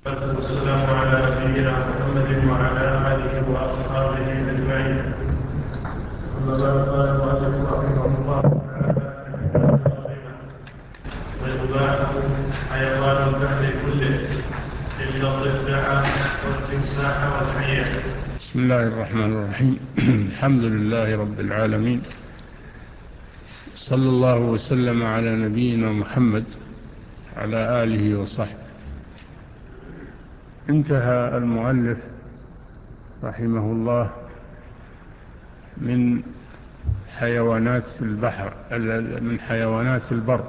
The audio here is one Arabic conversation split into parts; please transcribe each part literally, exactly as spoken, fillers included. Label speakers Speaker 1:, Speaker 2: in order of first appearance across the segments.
Speaker 1: والسلام على نبينا محمد وعلى آله وأصحابه أجمعين. أما بعد قال المؤلف رحمه الله تعالى: ويباح حيوان البحر كله إلا الضفدع والتمساح والحية.
Speaker 2: بسم الله الرحمن الرحيم. الحمد لله رب العالمين، صلى الله وسلم على نبينا محمد على آله وصحبه. انتهى المؤلف رحمه الله من حيوانات البحر من حيوانات البر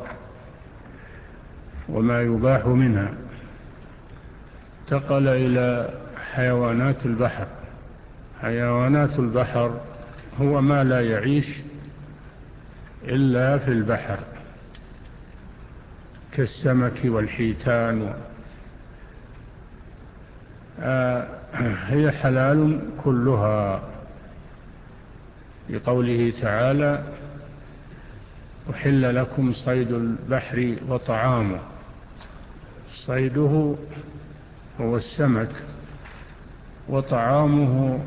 Speaker 2: وما يباح منها، انتقل إلى حيوانات البحر. حيوانات البحر هو ما لا يعيش إلا في البحر كالسمك والحيتان، آه هي حلال كلها، لقوله تعالى: أحل لكم صيد البحر وطعامه. صيده هو السمك، وطعامه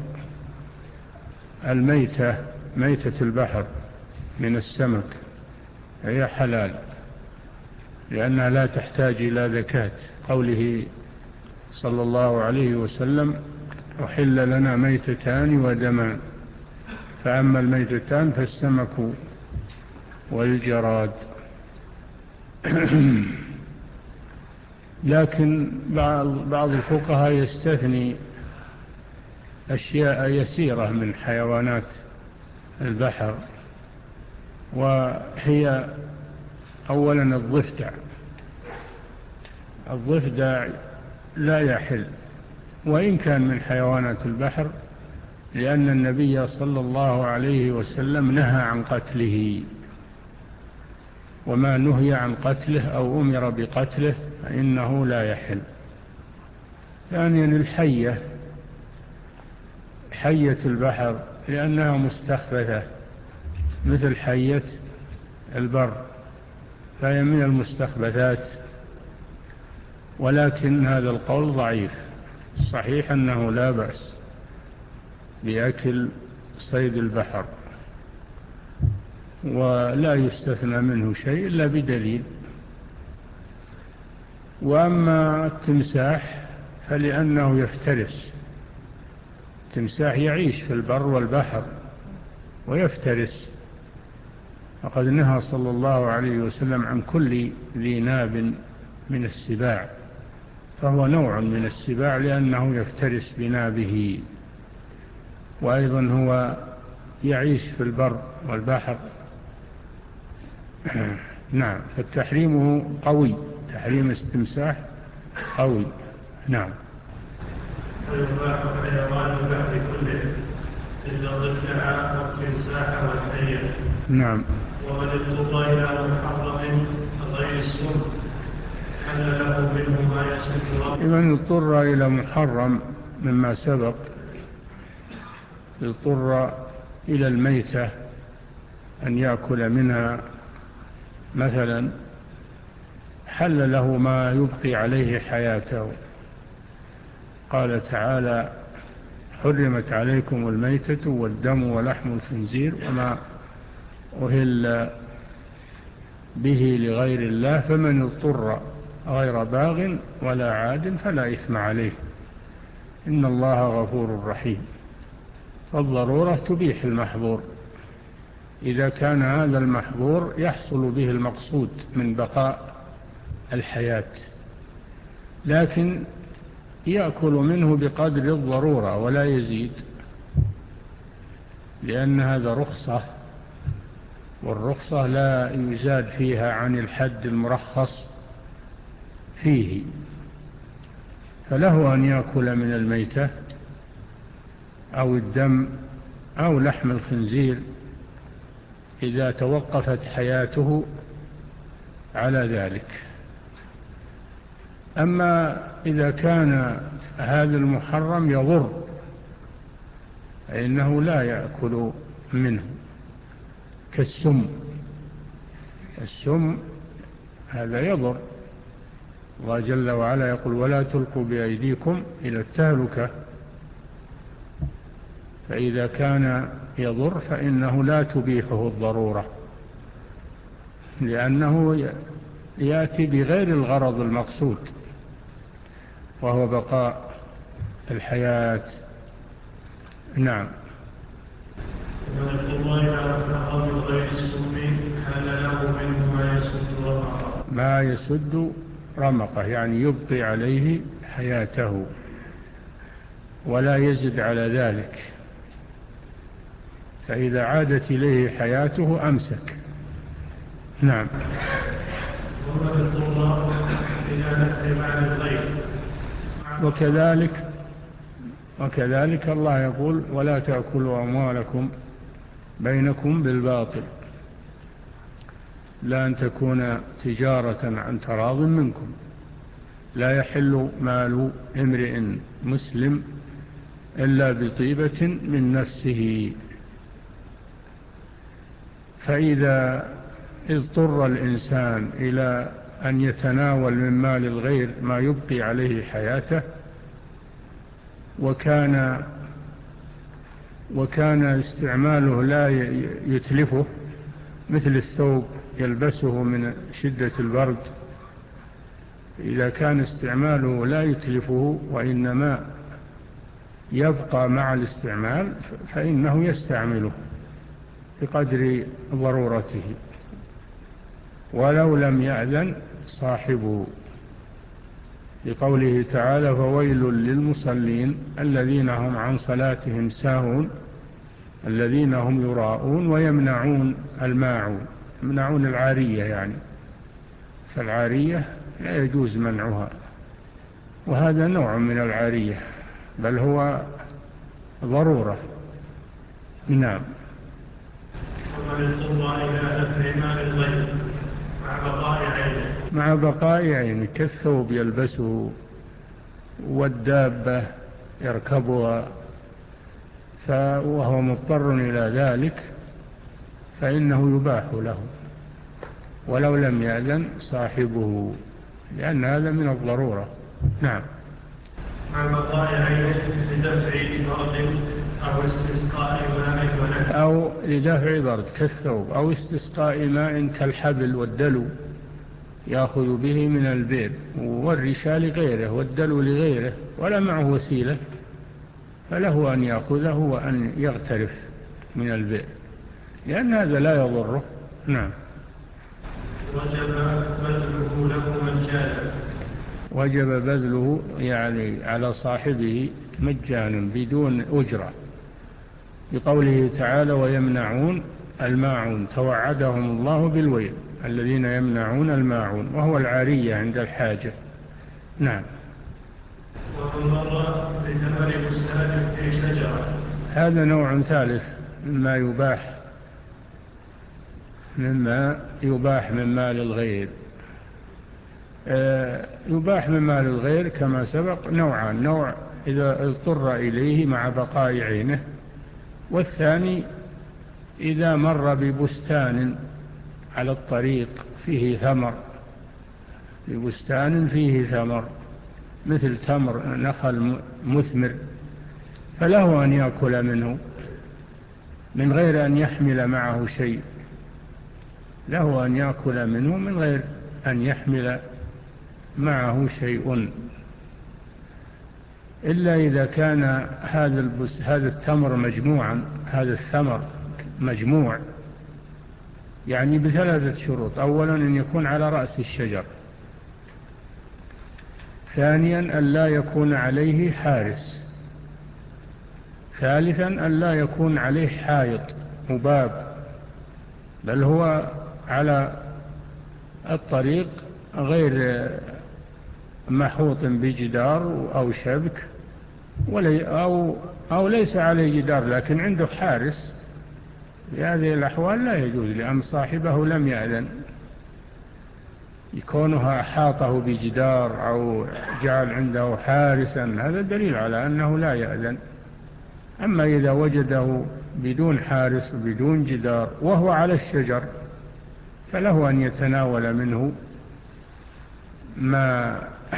Speaker 2: الميتة ميتة البحر من السمك، هي حلال لأنها لا تحتاج إلى زكاة. قوله صلى الله عليه وسلم: أحل لنا ميتتان ودمان، فأما الميتتان فالسمك والجراد. لكن بعض الفقهاء يستثني أشياء يسيرة من حيوانات البحر، وهي أولا الضفدع. الضفدع لا يحل وإن كان من حيوانات البحر، لأن النبي صلى الله عليه وسلم نهى عن قتله، وما نهي عن قتله أو أمر بقتله فإنه لا يحل. ثانيا الحية، حية البحر، لأنها مستخبثة مثل حية البر، فهي من المستخبثات، ولكن هذا القول ضعيف. صحيح أنه لا بأس بأكل صيد البحر، ولا يستثنى منه شيء إلا بدليل. وأما التمساح فلأنه يفترس، التمساح يعيش في البر والبحر ويفترس، وقد نهى صلى الله عليه وسلم عن كل ذي ناب من السباع، فهو نوع من السباع لأنه يفترس بنابه، وأيضا هو يعيش في البر والبحر. نعم، فالتحريم قوي، تحريم التمساح قوي. نعم.
Speaker 1: ويباح حيوان البحر كله إلا الضفدع والتمساح والحية.
Speaker 2: نعم.
Speaker 1: ومن اضطر إلى محرم غير السم حل له منه ما يسد ربه.
Speaker 2: من اضطر إلى محرم مما سبق، اضطر إلى الميتة أن يأكل منها مثلا، حل له ما يبقي عليه حياته. قال تعالى: حرمت عليكم الميتة والدم ولحم الخنزير وما أهل به لغير الله، فمن اضطر غير باغ ولا عاد فلا إثم عليه، إن الله غفور رحيم. فالضرورة تبيح المحظور إذا كان هذا المحظور يحصل به المقصود من بقاء الحياة، لكن يأكل منه بقدر الضرورة ولا يزيد، لأن هذا رخصة، والرخصة لا يزاد فيها عن الحد المرخص فيه. فله أن يأكل من الميتة أو الدم أو لحم الخنزير إذا توقفت حياته على ذلك. أما إذا كان هذا المحرم يضر فإنه لا يأكل منه، كالسم. السم هذا يضر، الله جل وعلا يقول ولا تلقوا بأيديكم إلى التهلكة. فإذا كان يضر فإنه لا تبيحه الضرورة، لأنه يأتي بغير الغرض المقصود وهو بقاء الحياة. نعم. ما يسد رمقه يعني يبقي عليه حياته ولا يزد على ذلك، فإذا عادت إليه حياته أمسك. نعم. وكذلك وكذلك الله يقول ولا تأكلوا أموالكم بينكم بالباطل، لا أن تكون تجارة عن تراض منكم. لا يحل مال امرئ مسلم إلا بطيبة من نفسه. فإذا اضطر الإنسان إلى أن يتناول من مال الغير ما يبقي عليه حياته وكان وكان استعماله لا يتلفه، مثل الثوب يلبسه من شدة البرد، إذا كان استعماله لا يتلفه وإنما يبقى مع الاستعمال فإنه يستعمله بقدر ضرورته ولو لم يأذن صاحبه، لقوله تعالى فويل للمصلين الذين هم عن صلاتهم ساهون الذين هم يراءون ويمنعون الماعون. يمنعون العارية يعني، فالعارية لا يجوز منعها، وهذا نوع من العارية بل هو ضرورة. نعم. مع بقاء عينه كالثوب يلبسه والدابة يركبها وهو مضطر إلى ذلك فإنه يباح له ولو لم يأذن صاحبه، لأن هذا من الضرورة. نعم.
Speaker 1: مع بقاء عينه لدفع برد أو استسقاء ماء
Speaker 2: أو لدفع برد كالثوب أو استسقاء ماء كالحبل والدلو يأخذ به من البئر، والرشا لغيره والدلو لغيره ولا معه وسيلة، فله أن يأخذه وأن يغترف من البئر لأن هذا لا يضره. نعم.
Speaker 1: وجب بذله له مجانا.
Speaker 2: وجب بذله يعني على صاحبه مجانا بدون أجرة، بقوله تعالى ويمنعون الماعون توعدهم الله بالويل الذين يمنعون الماعون وهو العارية عند الحاجة. نعم.
Speaker 1: ومن مر بثمر بستان في شجرة،
Speaker 2: هذا نوع ثالث مما يباح مما يباح من مال الغير. يباح من مال الغير كما سبق نوعان، نوع إذا اضطر إليه مع بقاء عينه، والثاني إذا مر ببستان على الطريق فيه ثمر، ببستان فيه ثمر مثل تمر نخل مثمر، فله أن يأكل منه من غير أن يحمل معه شيء، له أن يأكل منه من غير أن يحمل معه شيء، إلا إذا كان هذا هذا التمر مجموعا، هذا الثمر مجموع يعني بثلاثة شروط: أولا أن يكون على رأس الشجر، ثانيا أن لا يكون عليه حارس، ثالثا أن لا يكون عليه حائط مباب، بل هو على الطريق غير محوط بجدار أو شبك أو, أو ليس عليه جدار لكن عنده حارس. في هذه الأحوال لا يجوز، لأن صاحبه لم يأذن. يكونها أحاطه بجدار أو جعل عنده حارسا هذا دليل على أنه لا يأذن. أما إذا وجده بدون حارس وبدون جدار وهو على الشجر فله أن يتناول منه ما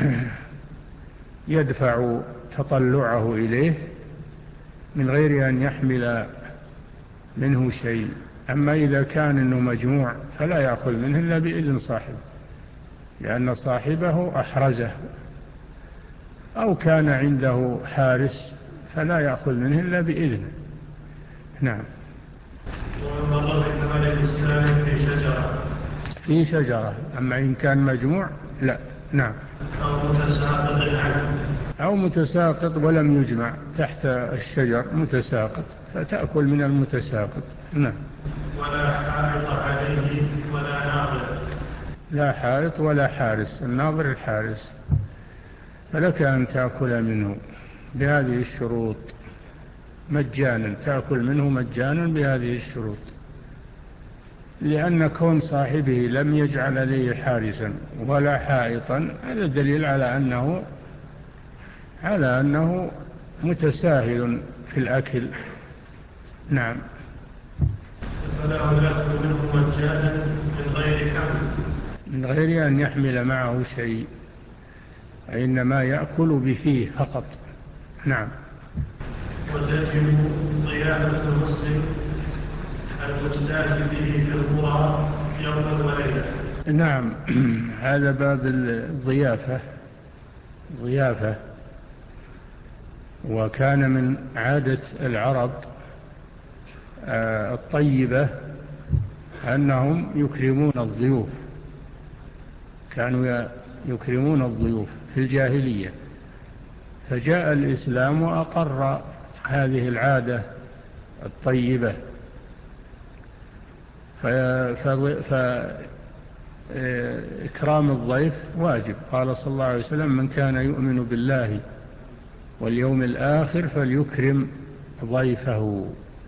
Speaker 2: يدفع تطلعه إليه من غير أن يحمل منه شيء. أما إذا كان إنه مجموع فلا يأخذ منه إلا بإذن صاحبه، لأن صاحبه أحرزه، أو كان عنده حارس فلا يأخذ منه إلا بإذنه. نعم.
Speaker 1: ومر بكمال الإسلام في شجرة
Speaker 2: في شجرة، أما إن كان مجموع لا. نعم.
Speaker 1: أو متساقط عنه
Speaker 2: أو متساقط ولم يجمع تحت الشجر متساقط فتأكل من المتساقط. نعم.
Speaker 1: ولا حائط عليه ولا ناظر.
Speaker 2: لا حائط ولا حارس، الناظر الحارس، فلك أن تأكل منه بهذه الشروط مجانا، تأكل منه مجانا بهذه الشروط، لأن كون صاحبه لم يجعل عليه حارسا ولا حائطا هذا دليل على أنه على أنه متساهل في الأكل. نعم.
Speaker 1: فله يأكل منه مجانا من غير كم،
Speaker 2: من غير أن يحمل معه شيء، إنما يأكل بفيه فقط. نعم.
Speaker 1: وتجب ضيافة المسلم المجتاز به في القرى يوما وليلة.
Speaker 2: نعم. هذا باب الضيافة. ضيافة، وكان من عادة العرب الطيبة أنهم يكرمون الضيوف، كانوا يكرمون الضيوف في الجاهلية، فجاء الإسلام وأقر هذه العادة الطيبة، فإكرام الضيف واجب. قال صلى الله عليه وسلم: من كان يؤمن بالله واليوم الآخر فليكرم ضيفه،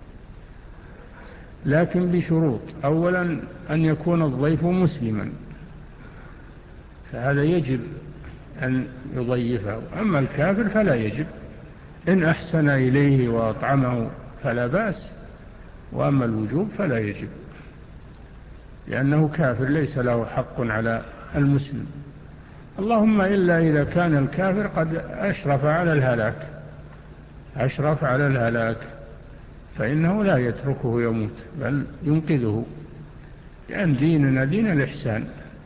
Speaker 2: لكن بشروط. أولا أن يكون الضيف مسلما، فهذا يجب أن يضيفه. أما الكافر فلا يجب، إن أحسن إليه وأطعمه فلا بأس، وأما الوجوب فلا يجب، لأنه كافر ليس له حق على المسلم. اللهم إلا إذا كان الكافر قد أشرف على الهلاك أشرف على الهلاك فإنه لا يتركه يموت بل ينقذه، لأن ديننا دين الإحسان.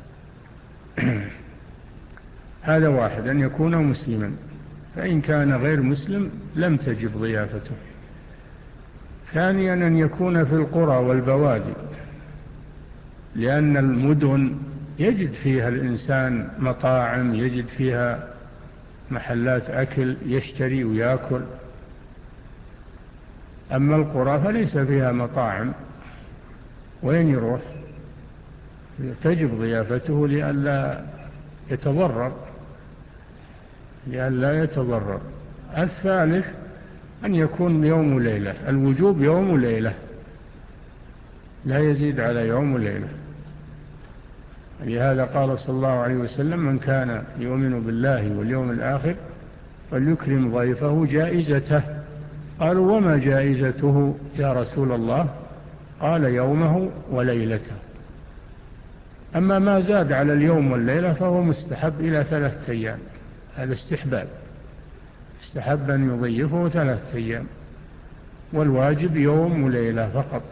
Speaker 2: هذا واحد، أن يكون مسلما، فإن كان غير مسلم لم تجب ضيافته. ثانيا أن يكون في القرى والبوادي، لأن المدن يجد فيها الإنسان مطاعم، يجد فيها محلات أكل يشتري ويأكل. أما القرى فليس فيها مطاعم، وين يروح؟ تجب ضيافته لئلا يتضرر لئلا يتضرر. الثالث أن يكون يوم وليلة، الوجوب يوم وليلة لا يزيد على يوم وليلة. لهذا قال صلى الله عليه وسلم: من كان يؤمن بالله واليوم الآخر فليكرم ضيفه جائزته. قالوا: وما جائزته يا رسول الله؟ قال: يومه وليلته. أما ما زاد على اليوم والليلة فهو مستحب إلى ثلاثة أيام، هذا استحباب، استحب أن يضيفه ثلاثة أيام، والواجب يوم وليلة فقط.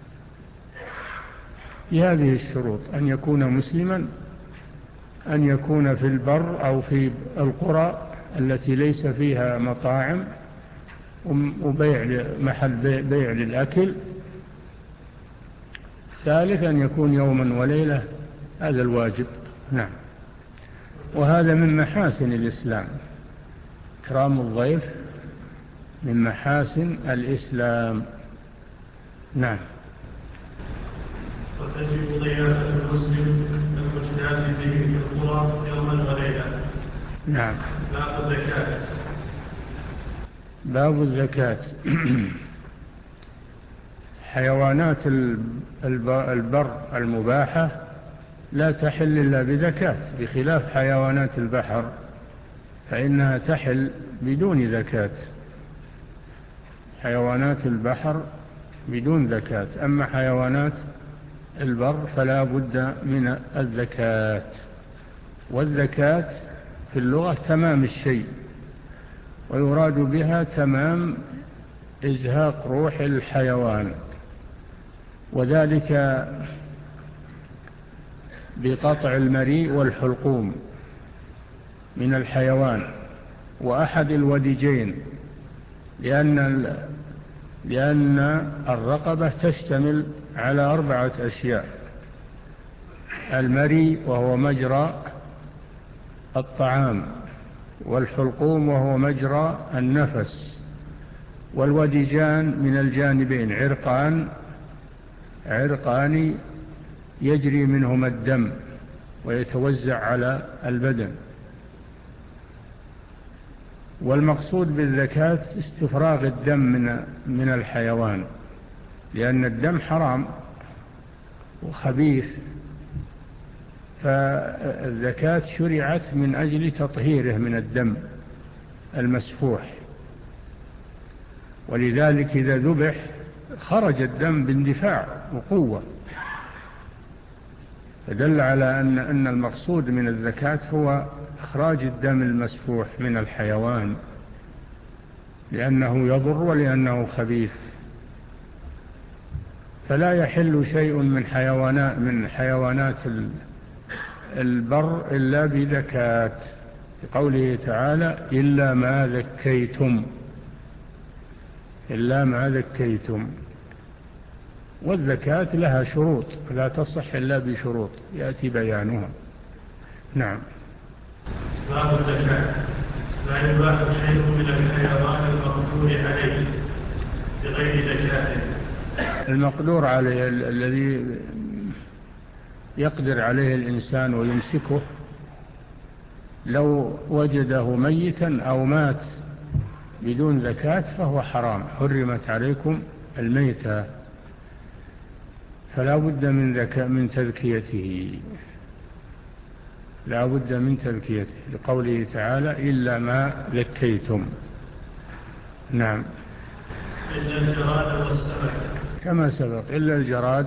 Speaker 2: بهذه الشروط: أن يكون مسلما، أن يكون في البر أو في القرى التي ليس فيها مطاعم وبيع محل بيع للأكل. ثالث أن يكون يوما وليلة، هذا الواجب. نعم. وهذا من محاسن الإسلام، إكرام الضيف من محاسن الإسلام. نعم.
Speaker 1: وتجب ضيافة المسلم المجتاز به في القرى يوما وليلة.
Speaker 2: نعم.
Speaker 1: باب الزكاة.
Speaker 2: باب الزكاة. حيوانات البر المباحة لا تحل إلا بزكاة، بخلاف حيوانات البحر فإنها تحل بدون زكاة. حيوانات البحر بدون زكاة، أما حيوانات البر فلا بد من الزكاة. والزكاة في اللغة تمام الشيء، ويراد بها تمام إزهاق روح الحيوان، وذلك بقطع المريء والحلقوم من الحيوان وأحد الوديجين، لأن لأن الرقبة تشتمل على أربعة أشياء: المريء وهو مجرى الطعام، والحلقوم وهو مجرى النفس، والوديجان من الجانبين عرقان عرقان يجري منهما الدم ويتوزع على البدن. والمقصود بالزكاة استفراغ الدم من من الحيوان، لأن الدم حرام وخبيث، فالزكاة شرعت من أجل تطهيره من الدم المسفوح، ولذلك إذا ذبح خرج الدم باندفاع وقوة، فدل على أن أن المقصود من الزكاة هو إخراج الدم المسفوح من الحيوان، لأنه يضر ولأنه خبيث. فلا يحل شيء من حيوانات من حيوانات البر إلا بزكاة، قوله تعالى: إلا ما ذكيتم إلا ما ذكيتم. والزكاة لها شروط لا تصح إلا بشروط يأتي بيانها. نعم.
Speaker 1: باب الزكاة: لا يباح شيء من الحيوان المقدور عليه بغير زكاة.
Speaker 2: المقدور عليه الذي يقدر عليه الإنسان ويمسكه، لو وجده ميتا أو مات بدون زكاة فهو حرام. حرمت عليكم الميتة، فلا بد من ذكاء من تذكيته لا بد من تذكيته لقوله تعالى: إلا ما ذكيتم. نعم.
Speaker 1: إلا الجراد والسمك
Speaker 2: كما سبق، إلا الجراد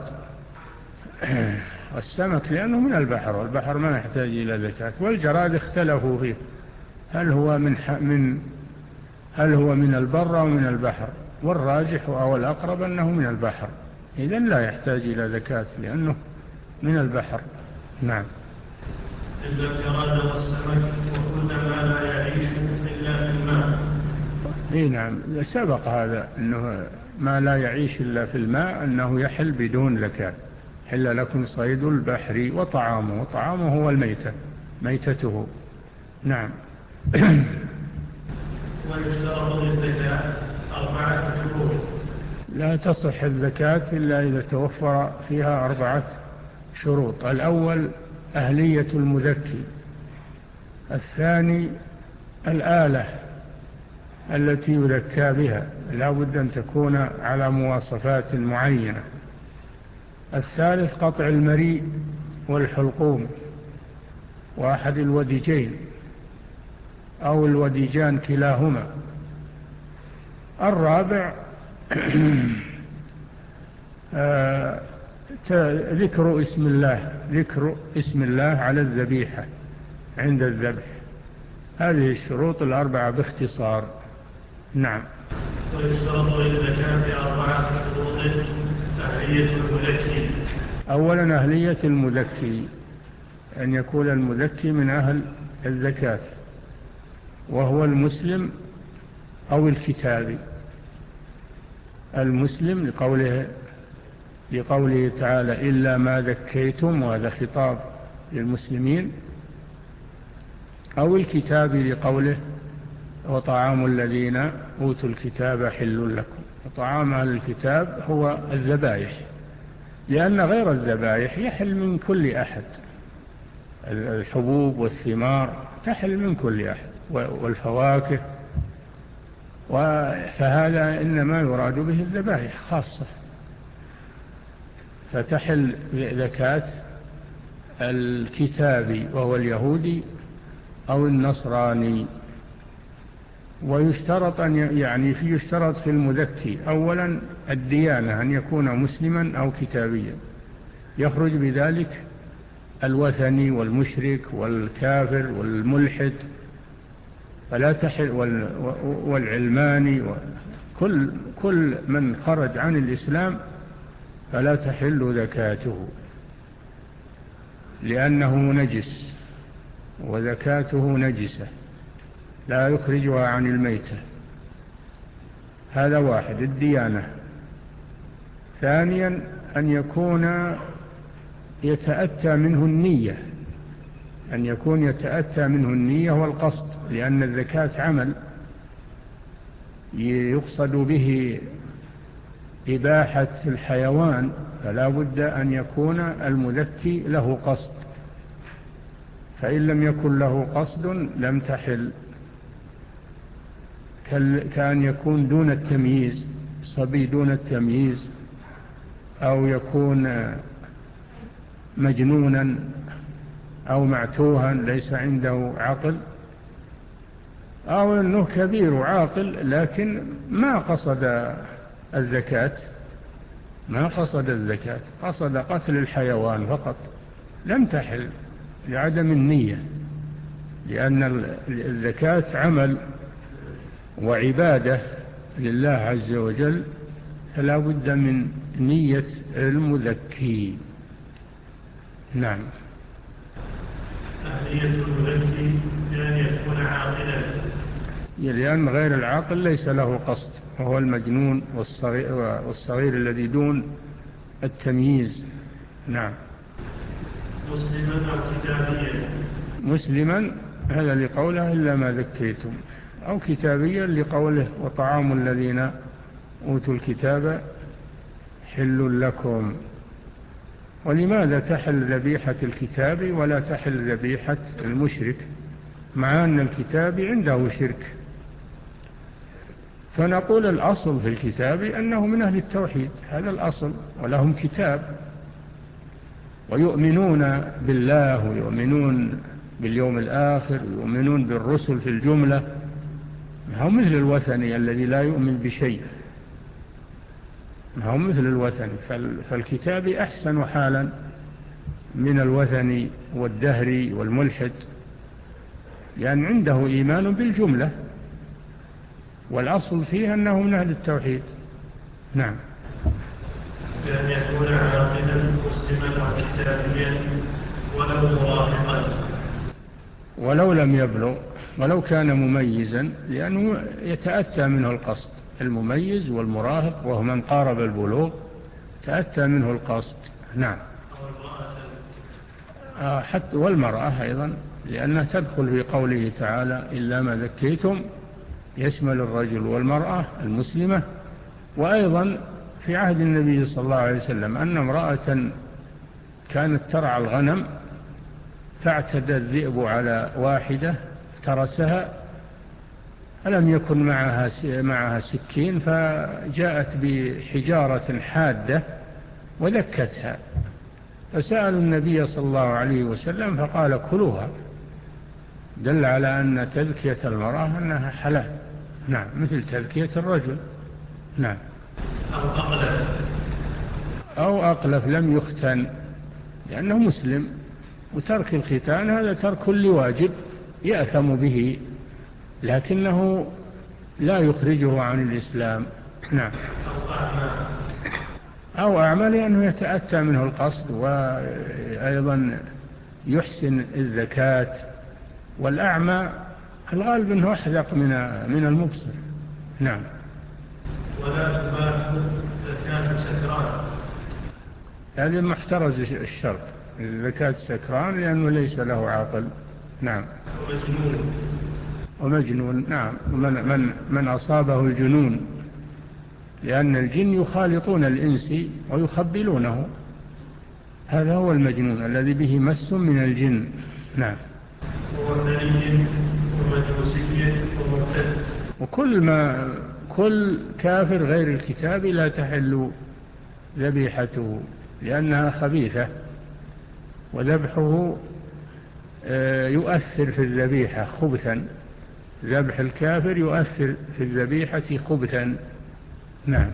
Speaker 2: والسمك لأنه من البحر، والبحر ما يحتاج إلى زكاة. والجراد اختلفوا فيه هل هو من من هل هو من البر أو من البحر، والراجح أو الأقرب أنه من البحر، إذن لا يحتاج إلى زكاة لأنه من البحر. نعم.
Speaker 1: إلا الجراد والسمك وكل ما لا يعيش إلا في الماء.
Speaker 2: إيه نعم، سبق هذا أنه ما لا يعيش إلا في الماء أنه يحل بدون زكاة. حل لكم صيد البحر وطعامه، وطعامه هو الميتة ميتته. نعم.
Speaker 1: ويشترط للزكاة أربعة شروط.
Speaker 2: لا تصح الزكاة إلا إذا توفر فيها أربعة شروط: الأول أهلية المزكي، الثاني الآلة التي يزكى بها، لا بد أن تكون على مواصفات معينة، الثالث قطع المريء والحلقوم وأحد الوديجين أو الوديجان كلاهما، الرابع ذكر اسم الله ذكر اسم الله على الذبيحة عند الذبح. هذه الشروط الأربعة باختصار. نعم.
Speaker 1: ويشترط للزكاة أربعة شروط: أهلية المزكي.
Speaker 2: أولا أهلية المزكي، أن يكون المزكي من أهل الزكاة، وهو المسلم أو الكتابي. المسلم لقوله لقوله تعالى: إلا ما ذكيتم، وهذا خطاب للمسلمين، أو الكتابي لقوله: وطعام الذين أوتوا الكتاب حل لكم. وطعام أهل الكتاب هو الذبائح، لأن غير الذبائح يحل من كل أحد، الحبوب والثمار تحل من كل أحد، والفواكه، فهذا إنما يراد به الذبائح خاصة، فتحل زكاة الكتابي وهو اليهودي أو النصراني. ويشترط أن يعني في يشترط في المزكي أولا الديانة، أن يكون مسلما أو كتابيا، يخرج بذلك الوثني والمشرك والكافر والملحد فلا تحل، والعلماني، كل كل من خرج عن الإسلام فلا تحل زكاته لأنه نجس، وزكاته نجسة لا يخرجها عن الميتة. هذا واحد، الديانة. ثانيا أن يكون يتأتى منه النية، أن يكون يتأتى منه النية والقصد، لأن الزكاة عمل يقصد به إباحة الحيوان، فلا بد أن يكون المزكي له قصد، فإن لم يكن له قصد لم تحل، كأن يكون دون التمييز، صبي دون التمييز، أو يكون مجنونا أو معتوها ليس عنده عقل، أو أنه كبير وعاقل لكن ما قصد الزكاة، ما قصد الزكاة، قصد قتل الحيوان فقط، لم تحل لعدم النية، لأن الزكاة عمل وعبادة لله عز وجل، فلا بد من نية المزكي. نعم.
Speaker 1: أهلية المزكي بأن يكون عاقلا،
Speaker 2: لأن غير العاقل ليس له قصد، وهو المجنون والصغير, والصغير الذي دون التمييز. نعم.
Speaker 1: مسلما أو كتابيا،
Speaker 2: مسلما هذا لقوله إلا ما ذكيتم، أو كتابيا لقوله وطعام الذين أوتوا الكتاب حل لكم. ولماذا تحل ذبيحة الكتاب ولا تحل ذبيحة المشرك، مع أن الكتاب عنده شرك؟ فنقول الأصل في الكتاب أنه من أهل التوحيد، هذا الأصل، ولهم كتاب ويؤمنون بالله ويؤمنون باليوم الآخر ويؤمنون بالرسل في الجملة، هم مثل الوثني الذي لا يؤمن بشيء، هم مثل الوثني. فالكتاب أحسن حالا من الوثني والدهري والملحد، لأن عنده إيمان بالجملة، والأصل فيه أنه من أهل التوحيد. نعم.
Speaker 1: بأن يكون عاقلا مسلما أو كتابيا ولو مراهقا،
Speaker 2: ولو لم يبلغ، ولو كان مميزا، لأنه يتأتى منه القصد، المميز والمراهق وهو من قارب البلوغ تأتى منه القصد. نعم. آه حتى والمرأة أيضا، لأنها تدخل في قوله تعالى إلا ما ذكيتم، يشمل الرجل والمرأة المسلمة. وأيضا في عهد النبي صلى الله عليه وسلم أن امرأة كانت ترعى الغنم فاعتدى الذئب على واحدة ترسها، فلم يكن معها معها سكين، فجاءت بحجارة حادة وذكتها، فسألوا النبي صلى الله عليه وسلم فقال كلوها، دل على أن تذكية المرأة أنها حلال. نعم، مثل تذكية الرجل. نعم.
Speaker 1: أو أقلف
Speaker 2: أو أقلف لم يختن لأنه مسلم، وترك الختان هذا ترك لواجب يأثم به، لكنه لا يخرجه عن الإسلام. نعم. أو أعمى لأنه يتأتى منه القصد، وأيضا يحسن الزكاة، والأعمى الغالب أنه أحذق من من المبصر. نعم.
Speaker 1: ولا تباح زكاة سكران،
Speaker 2: هذا محترز الشرط، زكاة سكران لأنه ليس له عاقل. نعم.
Speaker 1: ومجنون
Speaker 2: ومجنون. نعم. من, من, من أصابه الجنون، لأن الجن يخالطون الإنس ويخبلونه، هذا هو المجنون الذي به مس من الجن. نعم.
Speaker 1: ووثني ومجوسي ومرتد،
Speaker 2: وكل ما كل كافر غير الكتاب لا تحل ذبيحته لأنها خبيثة، وذبحه يؤثر في الذبيحة خبثا، ذبح الكافر يؤثر في الذبيحة خبثا. نعم.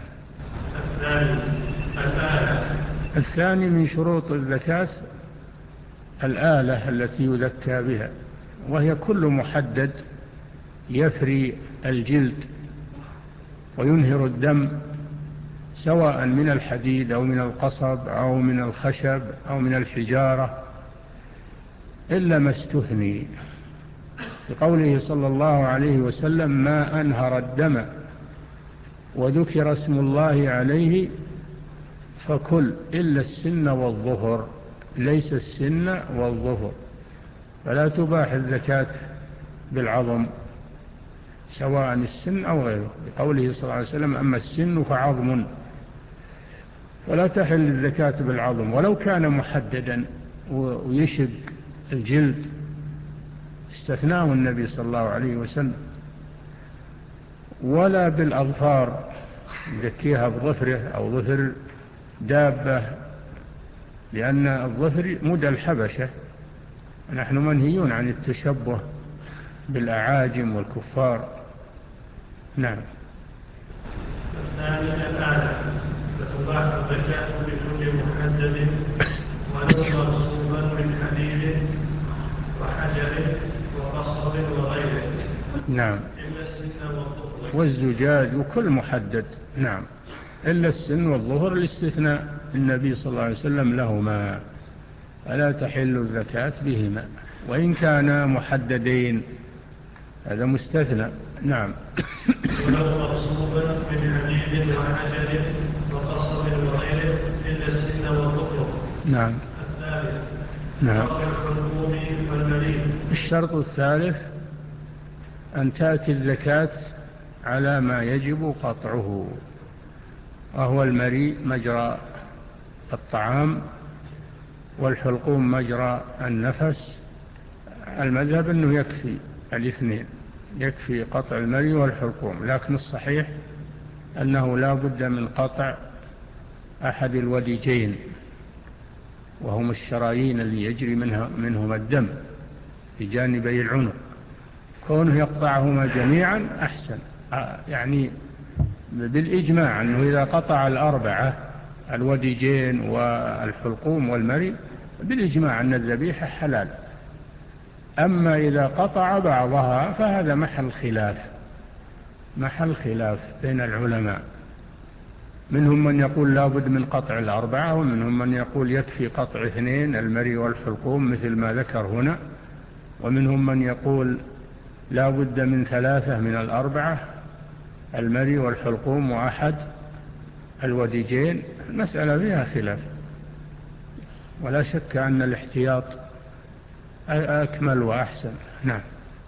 Speaker 1: الثاني الآلة،
Speaker 2: الثاني من شروط الزكاة الآلة التي يذكى بها، وهي كل محدد يفري الجلد وينهر الدم، سواء من الحديد أو من القصب أو من الخشب أو من الحجارة، إلا ما استثني بقوله صلى الله عليه وسلم: ما أنهر الدم وذكر اسم الله عليه فكل إلا السن والظفر، ليس السن والظفر، فلا تباح الزكاة بالعظم سواء السن أو غيره، بقوله صلى الله عليه وسلم: أما السن فعظم، ولا تحل الزكاة بالعظم ولو كان محددا ويشق الجلد، استثناه النبي صلى الله عليه وسلم. ولا بالأظفار يزكيها بظفره أو ظفر دابة، لأن الظفر مدى الحبشة، نحن منهيون عن التشبه بالأعاجم والكفار. نعم.
Speaker 1: الثاني الآلة، فتباح الزكاة بكل محدد ولو مرصوبا من حديد وحجر وقصب وغيره.
Speaker 2: نعم.
Speaker 1: إلا السن والظفر
Speaker 2: والزجاج وكل محدد. نعم. إلا السن والظهر الاستثناء النبي صلى الله عليه وسلم لهما، فلا تحل الزكاة بهما وإن كانا محددين، هذا مستثنى. نعم.
Speaker 1: ولو مرصوبا من حديد وحجر وقصب وغيره إلا السن والظفر.
Speaker 2: نعم.
Speaker 1: الثالث
Speaker 2: نعم.
Speaker 1: الحلقوم والمريء.
Speaker 2: الشرط الثالث أن تأتي الزكاة على ما يجب قطعه، وهو المريء مجرى الطعام، والحلقوم مجرى النفس. المذهب أنه يكفي الاثنين، يكفي قطع المريء والحلقوم، لكن الصحيح أنه لا بد من قطع أحد الوديجين، وهم الشرايين اللي يجري منها منهما الدم في جانبي العنق، كونه يقطعهما جميعا أحسن. يعني بالإجماع أنه إذا قطع الأربعة الوديجين والحلقوم والمريء بالإجماع أن الذبيحة حلال. أما إذا قطع بعضها فهذا محل خلاف، محل خلاف بين العلماء، منهم من يقول لا بد من قطع الأربعة، ومنهم من يقول يكفي قطع اثنين المريء والحلقوم مثل ما ذكر هنا، ومنهم من يقول لا بد من ثلاثة من الأربعة المريء والحلقوم وأحد الوديجين. المسألة فيها خلاف، ولا شك أن الاحتياط أكمل وأحسن. نعم.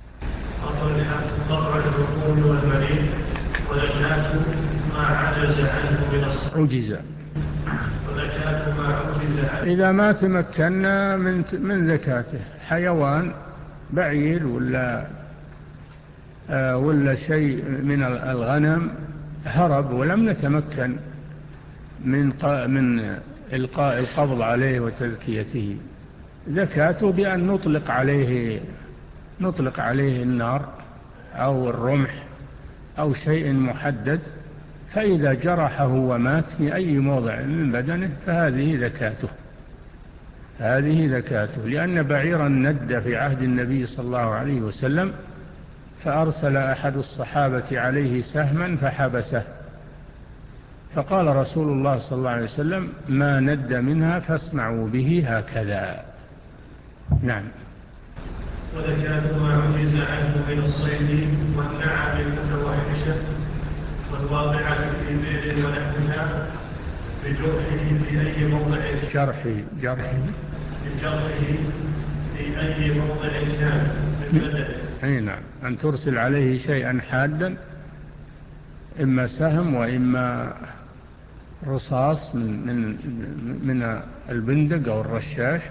Speaker 1: قطع الحلقوم والمريء وزكاة ما عجز عنه من الصرف.
Speaker 2: عجز.
Speaker 1: وزكاة ما عجز عنه
Speaker 2: إذا ما تمكنا من من زكاته، حيوان بعير ولا آه ولا شيء من الغنم هرب ولم نتمكن من من إلقاء القبض عليه وتزكيته، زكاته بأن نطلق عليه نطلق عليه النار أو الرمح أو شيء محدد، فإذا جرحه ومات في أي موضع من بدنه فهذه زكاته، هذه زكاته. لأن بعيرا ند في عهد النبي صلى الله عليه وسلم، فأرسل أحد الصحابة عليه سهما فحبسه، فقال رسول الله صلى الله عليه وسلم: ما ند منها فاسمعوا به هكذا. نعم.
Speaker 1: وزكاة ما عجز عنه من الصيد والنعم المتوحشة والواقعة في بئر ونحوها بجرحه في أي موضع
Speaker 2: جرحه جرحه
Speaker 1: بجرحه في أي موضع كان من بدنه.
Speaker 2: أي نعم. أن ترسل عليه شيئا حادا، إما سهم وإما رصاص من من من البندق أو الرشاش،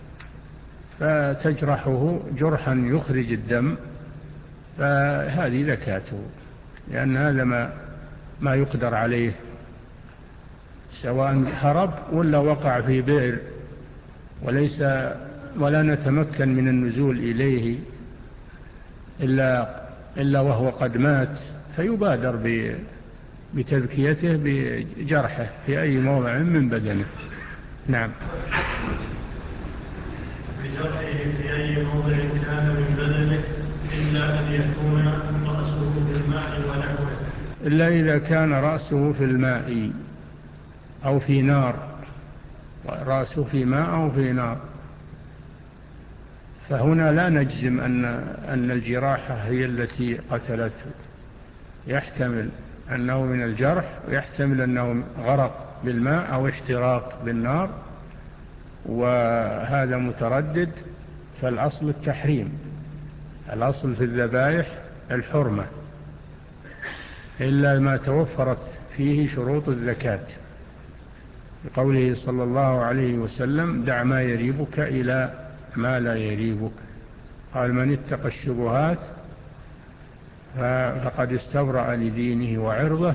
Speaker 2: فتجرحه جرحا يخرج الدم، فهذه زكاته، لأن هذا ما ما يقدر عليه، سواء هرب ولا وقع في بئر وليس ولا نتمكن من النزول إليه إلا إلا وهو قد مات، فيبادر بتذكيته بجرحه في أي موضع من بدنه. نعم.
Speaker 1: بجرحه في أي موضع كان من بدنه إلا أن يكون رأسه في الماء ونحوه،
Speaker 2: إلا إذا كان رأسه في الماء أو في نار، رأسه في ماء أو في نار، فهنا لا نجزم أن أن الجراحة هي التي قتلته، يحتمل أنه من الجرح ويحتمل أنه غرق بالماء أو احتراق بالنار، وهذا متردد. فالأصل التحريم، الأصل في الذبائح الحرمة إلا ما توفرت فيه شروط الزكاة، بقوله صلى الله عليه وسلم: دع ما يريبك إلى ما لا يريبك. قال: من اتقى الشبهات فقد استبرأ لدينه وعرضه.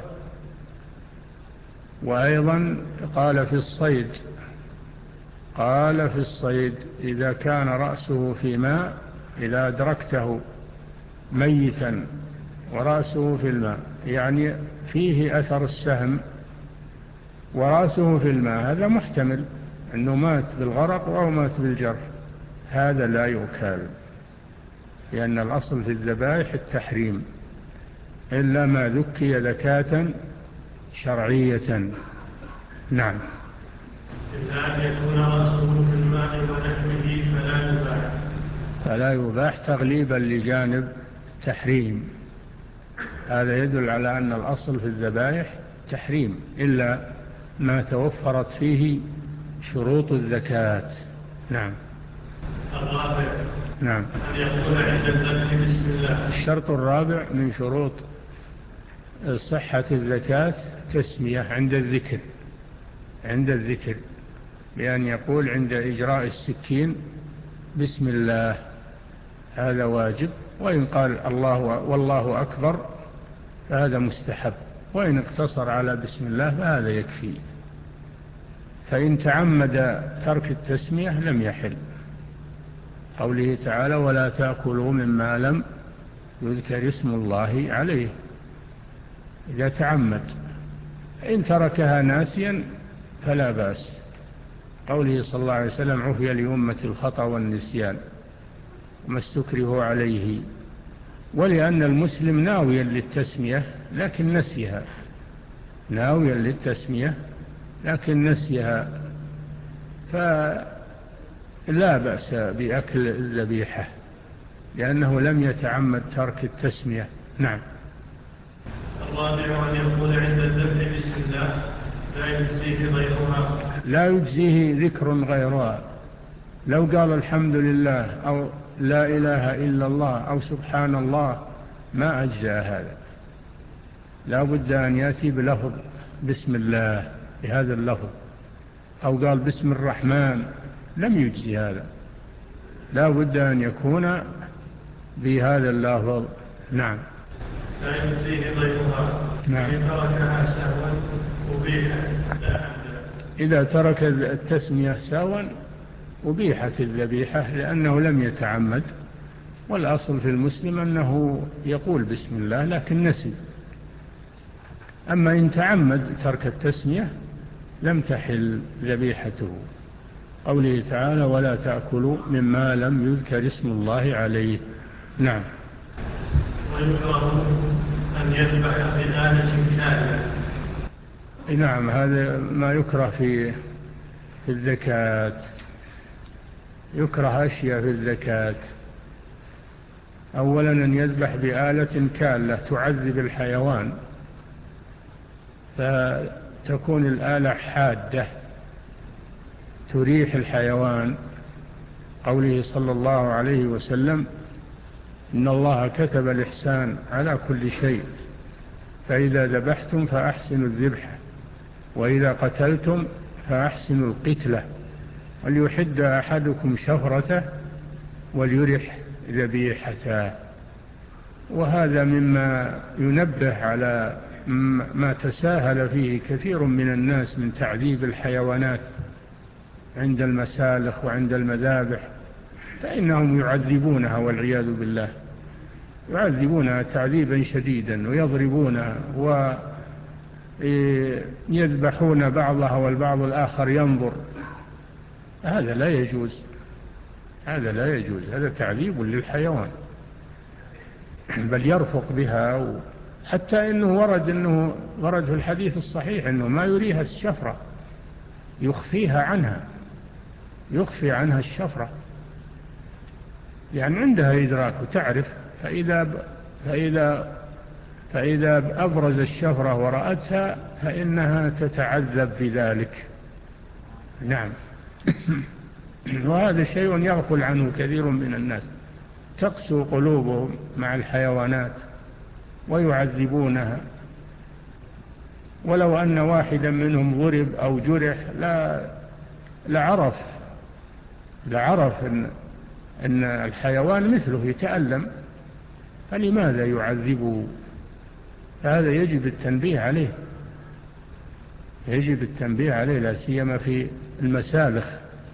Speaker 2: وأيضا قال في الصيد قال في الصيد إذا كان رأسه في ماء، إذا أدركته ميتا ورأسه في الماء، يعني فيه أثر السهم ورأسه في الماء، هذا محتمل أنه مات بالغرق أو مات بالجرح، هذا لا يؤكل، لأن الأصل في الذبائح التحريم إلا ما ذكي ذكاة شرعية. نعم.
Speaker 1: إلا أن يكون رأسه في الماء ونحوه فلا يباح
Speaker 2: فلا يباح تغليبا لجانب التحريم. هذا يدل على أن الأصل في الذبائح تحريم إلا ما توفرت فيه شروط الزكاة. نعم.
Speaker 1: الرابع
Speaker 2: نعم.
Speaker 1: أن يقول عند الذبح بسم الله.
Speaker 2: الشرط الرابع من شروط صحة الزكاة تسمية عند الذكر، عند الذكر بأن يقول عند إجراء السكين بسم الله، هذا واجب. وإن قال الله والله أكبر فهذا مستحب، وإن اقتصر على بسم الله فهذا يكفي. فإن تعمد ترك التسمية لم يحل، قوله تعالى: ولا تأكلوا مما لم يذكر اسم الله عليه، إذا تعمد. إن تركها ناسيا فلا بأس، قوله صلى الله عليه وسلم: عفي لأمة الخطأ والنسيان وما استكرهوا عليه. ولأن المسلم ناويا للتسمية لكن نسيها، ناويا للتسمية لكن نسيها، فلا بأس بأكل الذبيحة لأنه لم يتعمد ترك التسمية. نعم.
Speaker 1: الرابع أن يقول عند الذبح بسم الله لا يجزيه غيرها،
Speaker 2: لا يجزيه ذكر غيرها، لو قال الحمد لله أو لا إله إلا الله أو سبحان الله ما أجزى هذا، لا بد أن يأتي بلفظ بسم الله بهذا اللفظ، أو قال بسم الرحمن لم يجزي هذا، لا بد أن يكون بهذا اللفظ. نعم.
Speaker 1: لا يجزيه غيرها.
Speaker 2: نعم.
Speaker 1: إن تركها سهوا أبيحت لا عمدا.
Speaker 2: إذا ترك التسمية سهوا أبيحت الذبيحة لأنه لم يتعمد، والأصل في المسلم أنه يقول بسم الله لكن نسي. أما إن تعمد ترك التسمية لم تحل ذبيحته، قوله تعالى: ولا تأكلوا مما لم يذكر اسم الله عليه. نعم.
Speaker 1: ويكره أن يذبح بآلة كاملة.
Speaker 2: نعم، هذا ما يكره في في الزكاة، يكره أشياء في الزكاة. أولا أن يذبح بآلة كالة تعذب الحيوان، فتكون الآلة حادة تريح الحيوان، قوله صلى الله عليه وسلم: إن الله كتب الإحسان على كل شيء، فإذا ذبحتم فأحسنوا الذبح، وإذا قتلتم فأحسنوا القتلة، وليحد أحدكم شفرته وليرح ذبيحته. وهذا مما ينبه على ما تساهل فيه كثير من الناس من تعذيب الحيوانات عند المسالخ وعند المذابح، فإنهم يعذبونها والعياذ بالله، يعذبونها تعذيبا شديدا ويضربونها ويذبحون بعضها والبعض الآخر ينظر، هذا لا يجوز. هذا لا يجوز، هذا تعذيب للحيوان، بل يرفق بها. حتى إنه ورد إنه ورد في الحديث الصحيح إنه ما يريها الشفرة، يخفيها عنها، يخفي عنها الشفرة، يعني عندها إدراك وتعرف، فإذا فإذا فإذا أبرز الشفرة ورأتها فإنها تتعذب في ذلك. نعم. وهذا شيء يغفل عنه كثير من الناس، تقسو قلوبهم مع الحيوانات ويعذبونها. ولو أن واحدا منهم ضرب أو جرح لا لعرف لعرف إن, إن الحيوان مثله يتألم، فلماذا يعذبه؟ هذا يجب التنبيه عليه، يجب التنبيه عليه، لا سيما في المسالخ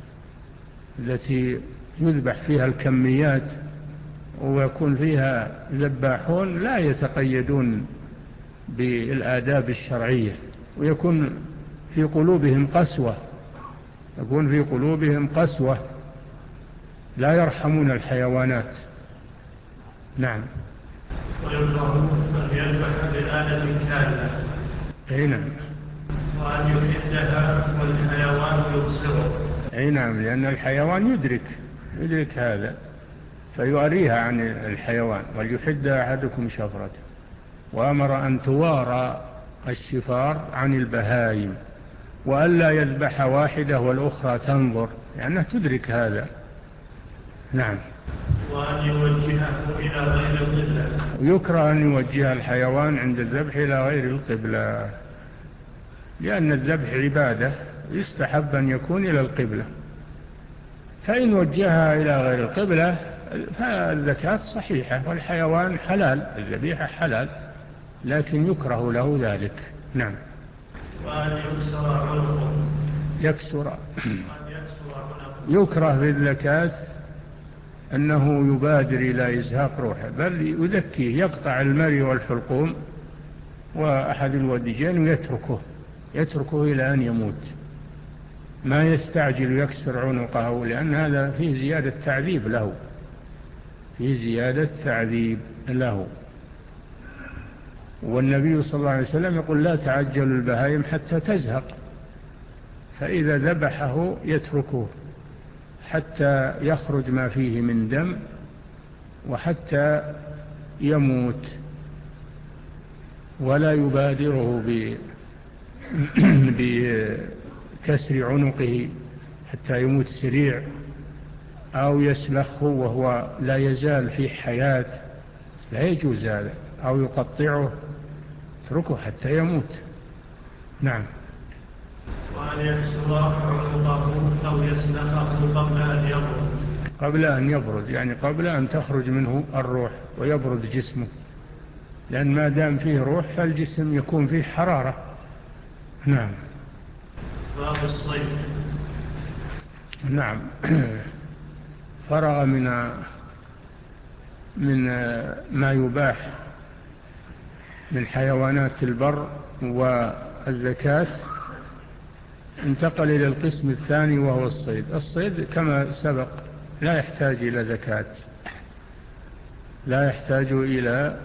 Speaker 2: التي يذبح فيها الكميات ويكون فيها ذباحون لا يتقيدون بالآداب الشرعية، ويكون في قلوبهم قسوة، يكون في قلوبهم قسوة، لا يرحمون الحيوانات. نعم.
Speaker 1: ويكره أن يذبح بآلة كاملة.
Speaker 2: أي نعم.
Speaker 1: وأن يحدها والحيوان يبصره.
Speaker 2: أي نعم، لأن الحيوان يدرك يدرك هذا فيؤريها عن الحيوان. وليحد أحدكم شفرته، وأمر أن توارى الشفار عن البهائم، وألا يذبح واحدة والأخرى تنظر، لأنها تدرك هذا. نعم.
Speaker 1: وأن يوجهه إلى غير القبلة.
Speaker 2: ويكره أن يوجه الحيوان عند الذبح إلى غير القبلة، لأن الذبح عبادة، يستحب أن يكون إلى القبلة، فإن وجهها إلى غير القبلة فالذكاة صحيحة، والحيوان حلال، الذبيحة حلال، لكن يكره له ذلك. نعم.
Speaker 1: وأن يكسر عنقه.
Speaker 2: يكسر يكره في الذكاة أنه يبادر إلى إزهاق روحه، بل يذكيه، يقطع المري والحلقوم وأحد الوديجين ويتركه يتركه إلى أن يموت، ما يستعجل يكسر عنقه، لأن هذا فيه زيادة تعذيب له، فيه زيادة تعذيب له. والنبي صلى الله عليه وسلم يقول: لا تعجل البهائم حتى تزهق، فإذا ذبحه يتركه حتى يخرج ما فيه من دم وحتى يموت، ولا يبادره بكسر عنقه حتى يموت سريع، أو يسلخه وهو لا يزال في حياة، لا يجوز هذا، أو يقطعه، اتركه حتى يموت. نعم.
Speaker 1: وأن يكسر عنقه أو يسلخه قبل أن يبرد.
Speaker 2: قبل أن يبرد يعني قبل أن تخرج منه الروح ويبرد جسمه، لأن ما دام فيه روح فالجسم يكون فيه حرارة. نعم.
Speaker 1: باب الصيد.
Speaker 2: نعم. فرغ من من ما يباح من حيوانات البر والذكاة، انتقل إلى القسم الثاني وهو الصيد. الصيد كما سبق لا يحتاج إلى زكاة، لا يحتاج إلى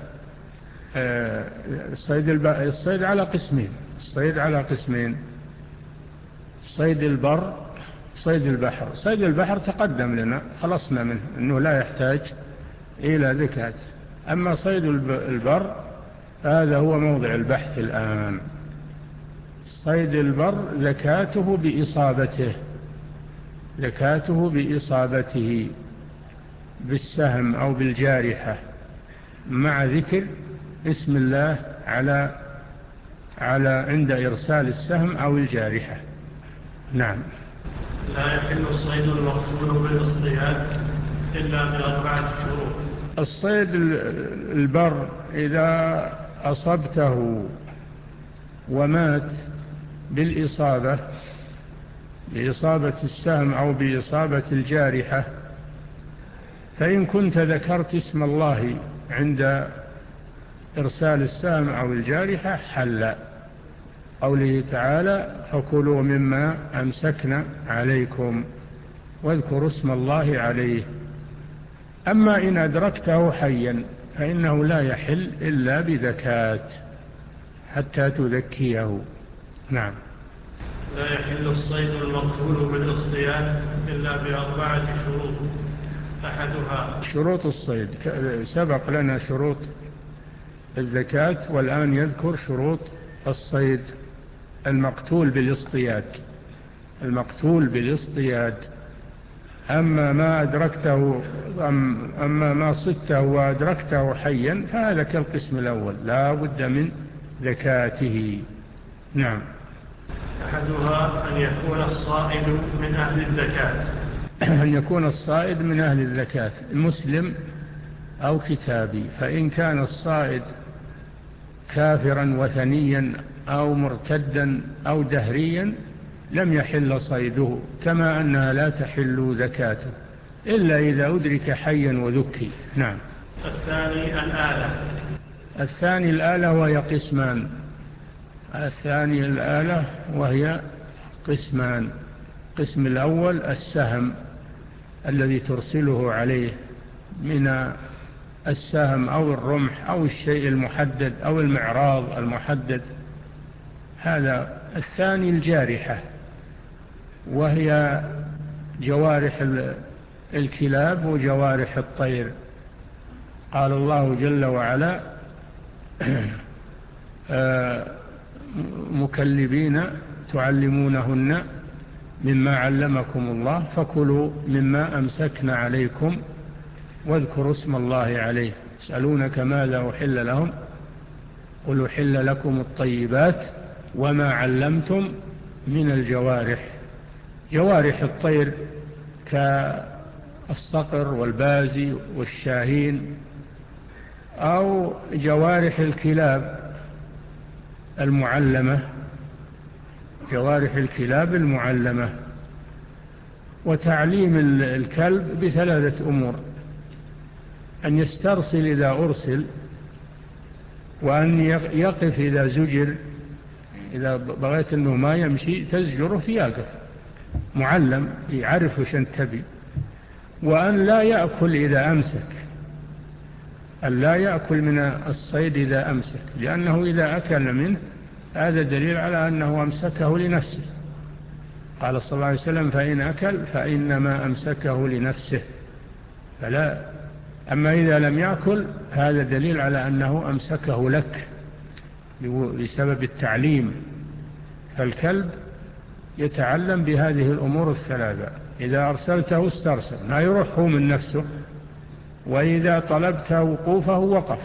Speaker 2: الصيد. الصيد على قسمين الصيد على قسمين صيد البر، صيد البحر. صيد البحر تقدم لنا، خلصنا منه أنه لا يحتاج إلى زكاة. أما صيد البر هذا هو موضع البحث الآن. صيد البر زكاته بإصابته زكاته بإصابته بالسهم أو بالجارحة، مع ذكر اسم الله على على عند إرسال السهم أو الجارحة. نعم.
Speaker 1: لا يحل الصيد المقتول بالاصطياد إلا بأربعة شروط.
Speaker 2: الصيد البر إذا أصبته ومات بالإصابة بإصابة السهم أو بإصابة الجارحة، فإن كنت ذكرت اسم الله عند إرسال السهم أو الجارحة حل. قوله تعالى: فكلوا مما أمسكنا عليكم. واذكروا اسم الله عليه. أما إن أدركته حيا فإنه لا يحل إلا بزكاة حتى تذكيه. نعم.
Speaker 1: لا يحل الصيد المقتول بالاصطياد إلا بأربعة شروط. أحدها
Speaker 2: شروط الصيد، سبق لنا شروط الزكاة والآن يذكر شروط الصيد المقتول بالاصطياد. المقتول بالاصطياد أما ما أدركته أما ما صدته وأدركته حيا فهذا كالقسم الأول لا بد من زكاته. نعم.
Speaker 1: أحدها أن يكون الصائد من أهل الزكاة.
Speaker 2: أن يكون الصائد من أهل الزكاة مسلم أو كتابي. فإن كان الصائد كافرا وثنيا أو مرتدا أو دهريا لم يحل صيده، كما أنها لا تحل زكاته إلا إذا أدرك حيا وذكي. نعم.
Speaker 1: الثاني الآلة.
Speaker 2: الثاني الآلة وهي قسمان. الثاني الآلة وهي قسمان. قسم الأول السهم الذي ترسله عليه من السهم أو الرمح أو الشيء المحدد أو المعراض المحدد، هذا. الثاني الجارحة وهي جوارح الكلاب وجوارح الطير. قال الله جل وعلا مكلبين تعلمونهن مما علمكم الله فكلوا مما أمسكنا عليكم واذكروا اسم الله عليه. يسألونك ماذا أحل لهم قل أحل لكم الطيبات وما علمتم من الجوارح. جوارح الطير كالصقر والبازي والشاهين، أو جوارح الكلاب المعلمة جوارح الكلاب المعلمة. وتعليم الكلب بثلاثة أمور: أن يسترسل إذا أرسل، وأن يقف إذا زجر. إذا بغيت أنه ما يمشي تزجره فيقف، معلم يعرف وش أنت تبي. وأن لا يأكل إذا أمسك، أن لا يأكل من الصيد إذا أمسك، لأنه إذا أكل منه هذا دليل على أنه أمسكه لنفسه. قال صلى الله عليه وسلم: فإن أكل فإنما أمسكه لنفسه. فلا. أما إذا لم يأكل هذا دليل على أنه أمسكه لك بسبب التعليم. فالكلب يتعلم بهذه الأمور الثلاثة: إذا أرسلته استرسل، ما يروحه من نفسه، وإذا طلبت وقوفه وقف،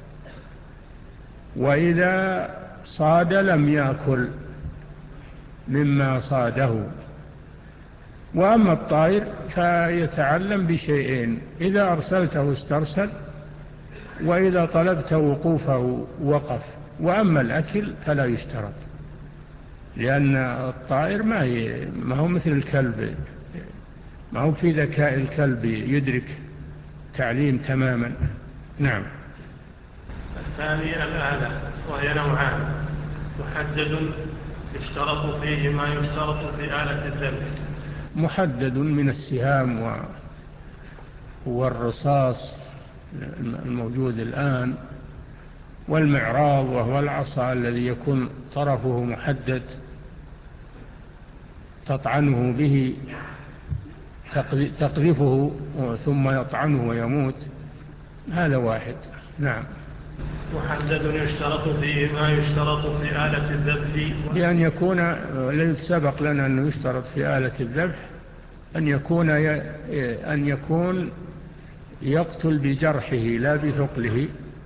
Speaker 2: وإذا صاد لم يأكل مما صاده. وأما الطائر فيتعلم بشيئين: إذا أرسلته استرسل، وإذا طلبت وقوفه وقف. وأما الأكل فلا يشترط، لأن الطائر ما, ما هو مثل الكلب، ما هو في ذكاء الكلب يدرك تعليم تماما. نعم.
Speaker 1: الثاني الآلة، وهي نوعان: محدد يشترط فيه ما يشترط في آلة الذبح.
Speaker 2: محدد من السهام والرصاص الموجود الآن، والمعراض وهو العصا الذي يكون طرفه محدد تطعنه به، تقذفه ثم يطعنه ويموت. هذا واحد. نعم.
Speaker 1: محدد يشترط فيه ما يشترط في آلة الذبح،
Speaker 2: بأن يكون، الذي سبق لنا أنه يشترط في آلة الذبح أن يكون أن يكون يقتل بجرحه لا بثقله،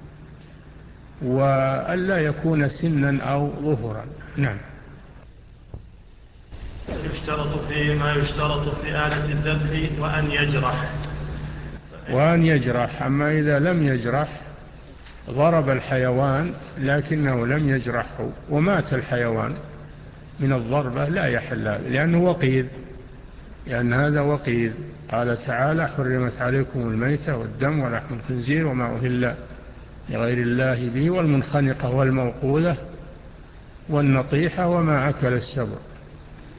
Speaker 2: وألا يكون سنا أو ظهرا. نعم.
Speaker 1: يشترط فيه ما يشترط في آلة الذبح وأن يجرح.
Speaker 2: وأن يجرح. أما إذا لم يجرح، ضرب الحيوان لكنه لم يجرحه ومات الحيوان من الضربة، لا يحل، لأنه وقيد، لأن هذا وقيد. قال تعالى: حرمت عليكم الميتة والدم ولحم الخنزير وما أهل لغير الله به والمنخنقة والموقوذة والنطيحة وما أكل السبع.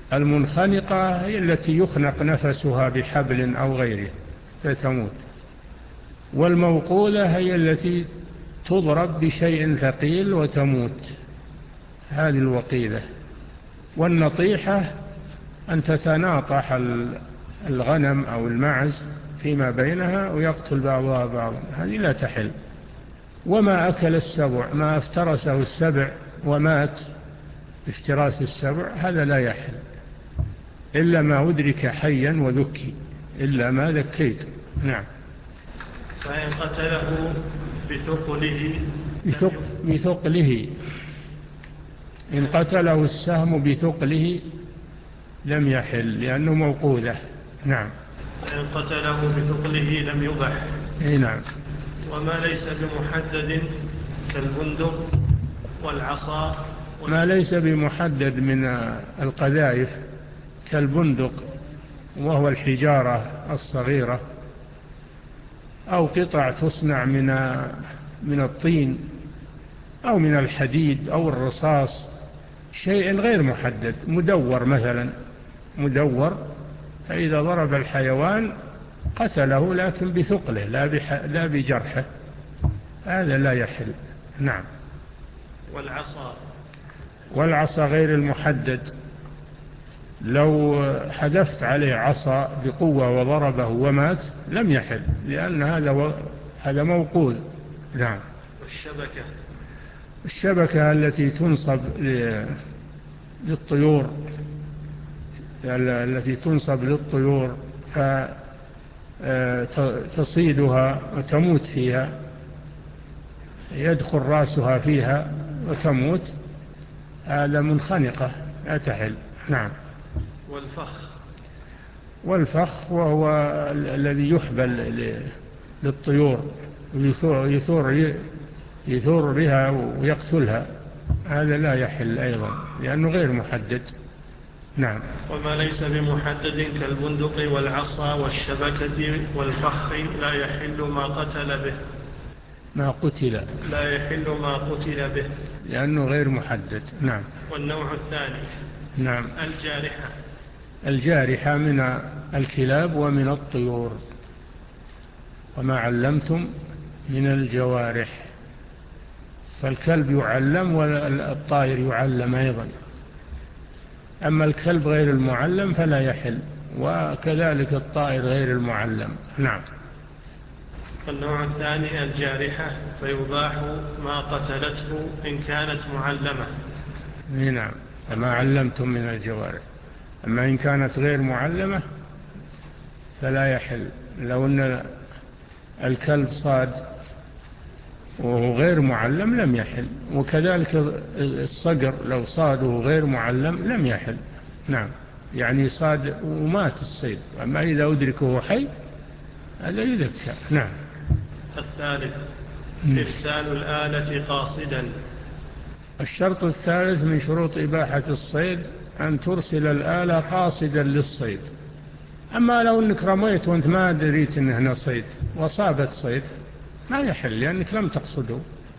Speaker 2: المنخنقة هي التي يخنق نفسها بحبل أو غيره فتموت، والموقوذة هي التي تضرب بشيء ثقيل وتموت، هذه الوقيذة. والنطيحة أن تتناطح الغنم أو المعز فيما بينها ويقتل بعضها بعضا، هذه لا تحل. وما أكل السبع، ما افترسه السبع ومات بافتراس السبع، هذا لا يحل إلا ما أدرك حيا وذكي، إلا ما ذكيت. نعم.
Speaker 1: فإن قتله بثقله
Speaker 2: بثقله إن قتله السهم بثقله لم يحل لأنه موقوذة. نعم.
Speaker 1: فإن قتله بثقله لم يبح.
Speaker 2: إيه نعم.
Speaker 1: وما ليس بمحدد كالبندق والعصا.
Speaker 2: ما ليس بمحدد من القذائف كالبندق وهو الحجارة الصغيرة، أو قطع تصنع من من الطين أو من الحديد أو الرصاص، شيء غير محدد، مدور مثلا، مدور، فإذا ضرب الحيوان قتله لكن بثقله لا, لا بجرحه، هذا لا يحل. نعم.
Speaker 1: والعصا.
Speaker 2: والعصا غير المحدد، لو حدفت عليه عصا بقوة وضربه ومات لم يحل لأن هذا و... هذا موقوذ. نعم.
Speaker 1: والشبكة.
Speaker 2: الشبكة التي تنصب ل... للطيور، التي تنصب للطيور فتصيدها وتموت فيها، يدخل رأسها فيها وتموت، هذا منخنقة لا تحل. نعم.
Speaker 1: والفخ.
Speaker 2: والفخ وهو الذي يحبل للطيور ويثور يثور يثور بها ويقتلها، هذا لا يحل أيضا لأنه غير محدد. نعم.
Speaker 1: وما ليس بمحدد كالبندق والعصا والشبكة والفخ لا يحل ما قتل به.
Speaker 2: ما قتل
Speaker 1: لا يحل ما قتل به
Speaker 2: لأنه غير محدد. نعم.
Speaker 1: والنوع الثاني.
Speaker 2: نعم.
Speaker 1: الجارحة.
Speaker 2: الجارحة من الكلاب ومن الطيور، وما علمتم من الجوارح، فالكلب يعلم والطائر يعلم أيضا، أما الكلب غير المعلم فلا يحل، وكذلك الطائر غير المعلم. نعم.
Speaker 1: النوع الثاني الجارحة، فيباح ما قتلته إن كانت معلمة.
Speaker 2: نعم. وما علمتم من الجوارح، أما إن كانت غير معلمة فلا يحل. لو أن الكلب صاد وهو غير معلم لم يحل، وكذلك الصقر لو صاده غير معلم لم يحل. نعم. يعني صاد ومات الصيد، أما إذا أدركه حي هذا يذكى. نعم.
Speaker 1: الثالث إرسال الآلة قاصدا.
Speaker 2: الشرط الثالث من شروط إباحة الصيد أن ترسل الآلة قاصدا للصيد. أما لو أنك رميت وأنت ما دريت أنه هنا صيد وصابت صيد ما يحل لأنك لم تقصده،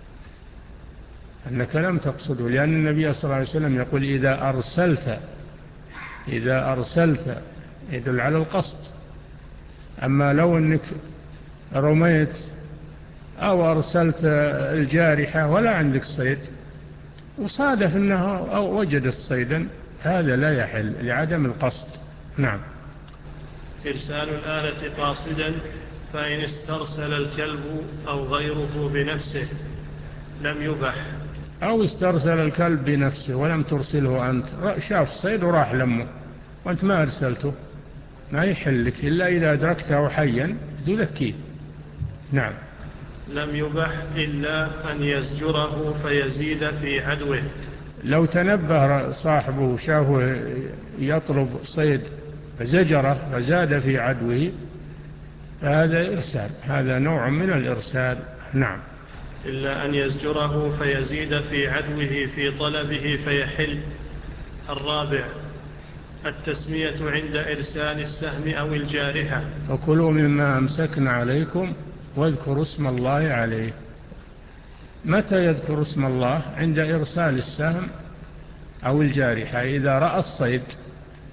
Speaker 2: أنك لم تقصده، لأن النبي صلى الله عليه وسلم يقول إذا أرسلت إذا أرسلت يدل على القصد. أما لو أنك رميت أو أرسلت الجارحة ولا عندك صيد وصادف أنها أو وجدت صيدا، هذا لا يحل لعدم القصد. نعم.
Speaker 1: إرسال الآلة قاصدا، فإن استرسل الكلب أو غيره بنفسه لم يبح.
Speaker 2: أو استرسل الكلب بنفسه ولم ترسله أنت، شاف الصيد وراح لمه وأنت ما أرسلته، ما يحل لك إلا إذا أدركته حيا تذكيه. نعم.
Speaker 1: لم يبح إلا أن يزجره فيزيد في عدوه.
Speaker 2: لو تنبه صاحبه شافه يطلب صيد فزجره فزاد في عدوه فهذا إرسال، هذا نوع من الإرسال. نعم.
Speaker 1: إلا أن يزجره فيزيد في عدوه في طلبه فيحل. الرابع التسمية عند إرسال السهم أو الجارحة.
Speaker 2: فكلوا مما أمسكن عليكم واذكروا اسم الله عليه. متى يذكر اسم الله؟ عند إرسال السهم أو الجارحة، إذا رأى الصيد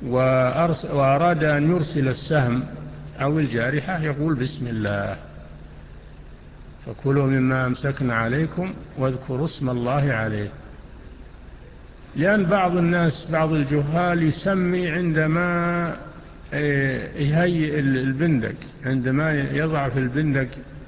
Speaker 2: وأراد أن يرسل السهم أو الجارحة يقول بسم الله. فكلوا مما أمسكنا عليكم واذكروا اسم الله عليه. لأن بعض الناس بعض الجهال يسمي عندما يهيئ البندق، عندما يضع في البندق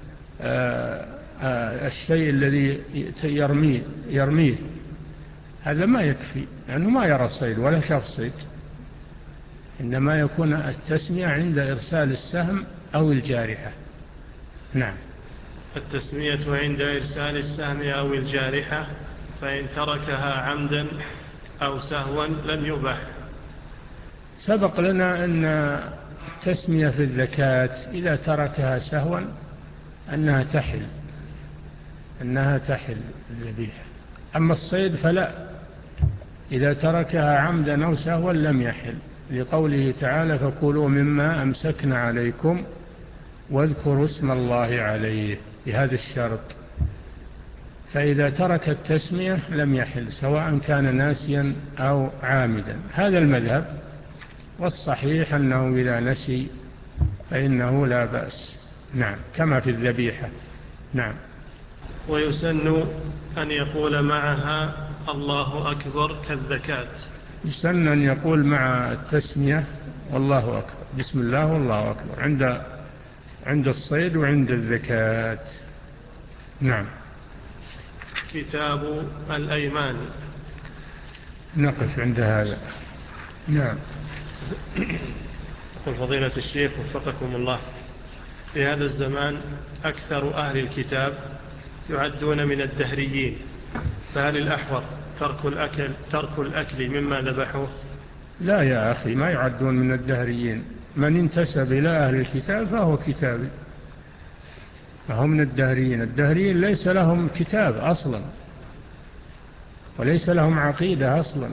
Speaker 2: الشيء الذي يرميه, يرميه هذا ما يكفي لأنه ما يرى الصيد ولا شاف صيد، إنما يكون التسمية عند إرسال السهم أو الجارحة. نعم.
Speaker 1: التسمية عند إرسال السهم أو الجارحة، فإن تركها عمدا أو سهوا لم يبح.
Speaker 2: سبق لنا أن التسمية في الزكاة إذا تركها سهوا أنها تحل أنها تحل الذبيحة. أما الصيد فلا، إذا تركها عمدا أو سهوا لم يحل، لقوله تعالى فكلوا مما أمسكنا عليكم واذكروا اسم الله عليه بهذا الشرط. فإذا ترك التسمية لم يحل سواء كان ناسيا أو عامدا. هذا المذهب، والصحيح أنه إذا نسي فإنه لا بأس. نعم، كما في الذبيحة. نعم.
Speaker 1: ويسن أن يقول معها الله أكبر كالزكاة.
Speaker 2: يسن أن يقول مع التسمية والله أكبر، بسم الله والله أكبر، عند عند الصيد وعند الزكاة. نعم.
Speaker 1: كتاب الأيمان.
Speaker 2: نقف عند هذا. نعم.
Speaker 1: يقول فضيلة الشيخ وفقكم الله، في هذا الزمان أكثر أهل الكتاب يعدون من الدهريين، فهل الأحوط ترك الأكل, ترك الأكل مما ذبحوه؟
Speaker 2: لا يا أخي، ما يعدون من الدهريين. من انتسب إلى أهل الكتاب فهو كتابي، فهم من الدهريين. الدهريين ليس لهم كتاب أصلا، وليس لهم عقيدة أصلا،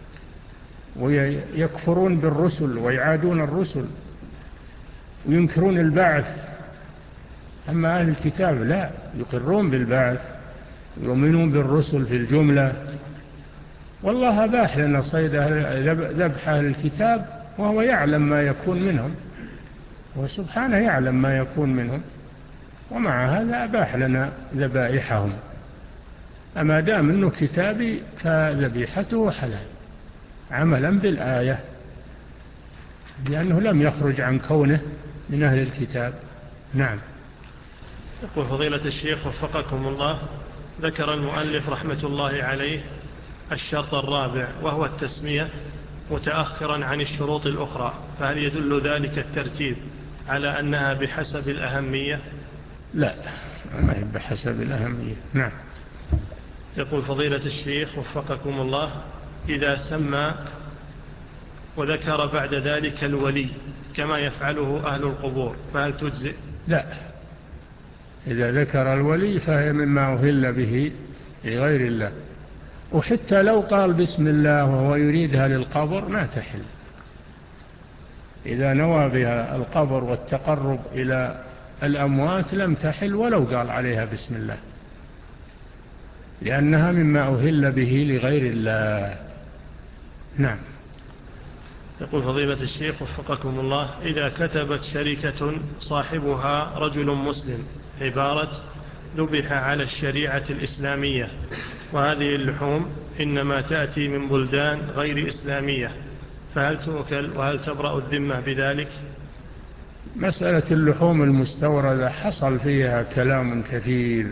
Speaker 2: ويكفرون بالرسل ويعادون الرسل وينكرون البعث. أما أهل الكتاب لا، يقرون بالبعث، يؤمنون بالرسل في الجملة. والله أباح لنا صيد ذبح أهل الكتاب وهو يعلم ما يكون منهم، وسبحانه يعلم ما يكون منهم، ومع هذا أباح لنا ذبائحهم. أما دام أنه كتابي فذبيحته حلال عملا بالآية، لأنه لم يخرج عن كونه من أهل الكتاب. نعم.
Speaker 1: يقول فضيلة الشيخ وفقكم الله، ذكر المؤلف رحمة الله عليه الشرط الرابع وهو التسمية متأخرا عن الشروط الأخرى، فهل يدل ذلك الترتيب على أنها بحسب الأهمية؟
Speaker 2: لا، ما هي بحسب الأهمية. نعم.
Speaker 1: يقول فضيلة الشيخ وفقكم الله، إذا سمى وذكر بعد ذلك الولي كما يفعله أهل القبور فهل تجزئ؟
Speaker 2: لا، إذا ذكر الولي فهي مما أهل به لغير الله، وحتى لو قال بسم الله وهو يريدها للقبر ما تحل. إذا نوى بها القبر والتقرب إلى الأموات لم تحل ولو قال عليها بسم الله، لأنها مما أهل به لغير الله. نعم.
Speaker 1: يقول فضيلة الشيخ وفقكم الله، إذا كتبت شركة صاحبها رجل مسلم عبارة ذبح على الشريعة الإسلامية، وهذه اللحوم إنما تأتي من بلدان غير إسلامية، فهل تؤكل وهل تبرأ الذمة بذلك؟
Speaker 2: مسألة اللحوم المستوردة حصل فيها كلام كثير،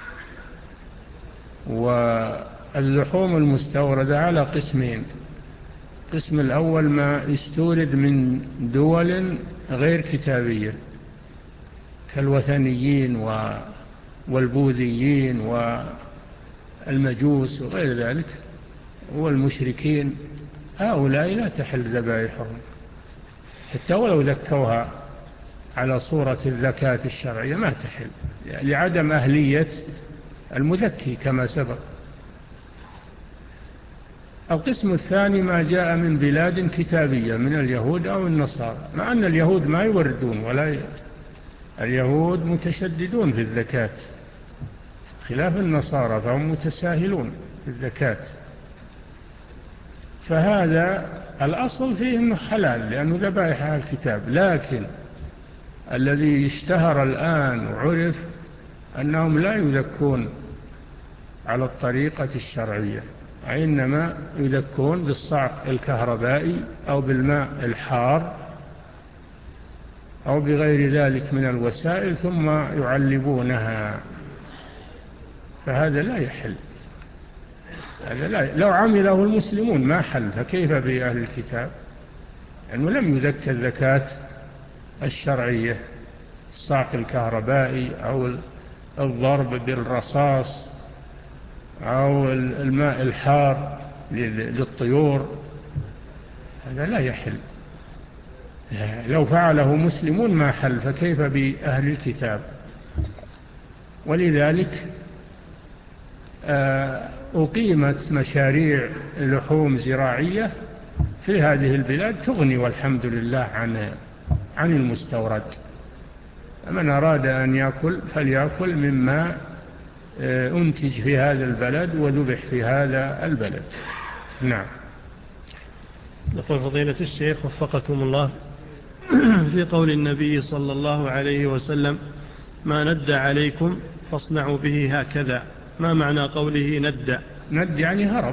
Speaker 2: واللحوم المستوردة على قسمين. القسم الأول ما يستورد من دول غير كتابية كالوثنيين والبوذيين والمجوس وغير ذلك والمشركين، هؤلاء لا تحل ذبائحهم حتى ولو ذكوها على صورة الزكاة الشرعية ما تحل لعدم أهلية المذكي كما سبق. القسم الثاني ما جاء من بلاد كتابية من اليهود أو النصارى، مع أن اليهود ما يوردون ولا ي... اليهود متشددون في الزكاة خلاف النصارى، فهم متساهلون في الزكاة. فهذا الأصل فيه أنه حلال لأنه ذبائح أهل الكتاب، لكن الذي اشتهر الآن وعرف أنهم لا يذكون على الطريقة الشرعية، وإنما يذكون بالصعق الكهربائي أو بالماء الحار أو بغير ذلك من الوسائل ثم يعلبونها، فهذا لا يحل. هذا لا، لو عمله المسلمون ما حل، فكيف بأهل الكتاب؟ لأنه لم يذكى الذكاة الشرعية، الصعق الكهربائي أو الضرب بالرصاص أو الماء الحار للطيور، هذا لا يحل. لو فعله مسلمون ما حل، فكيف بأهل الكتاب؟ ولذلك أقيمت مشاريع لحوم زراعية في هذه البلاد تغني والحمد لله عن عن المستورد. من أراد أن يأكل فليأكل مما أنتج في هذا البلد وذبح في هذا البلد. نعم.
Speaker 1: يقول فضيلة الشيخ وفقكم الله، في قول النبي صلى الله عليه وسلم: ما ند عليكم فاصنعوا به هكذا، ما معنى قوله ند؟
Speaker 2: ند يعني هرب،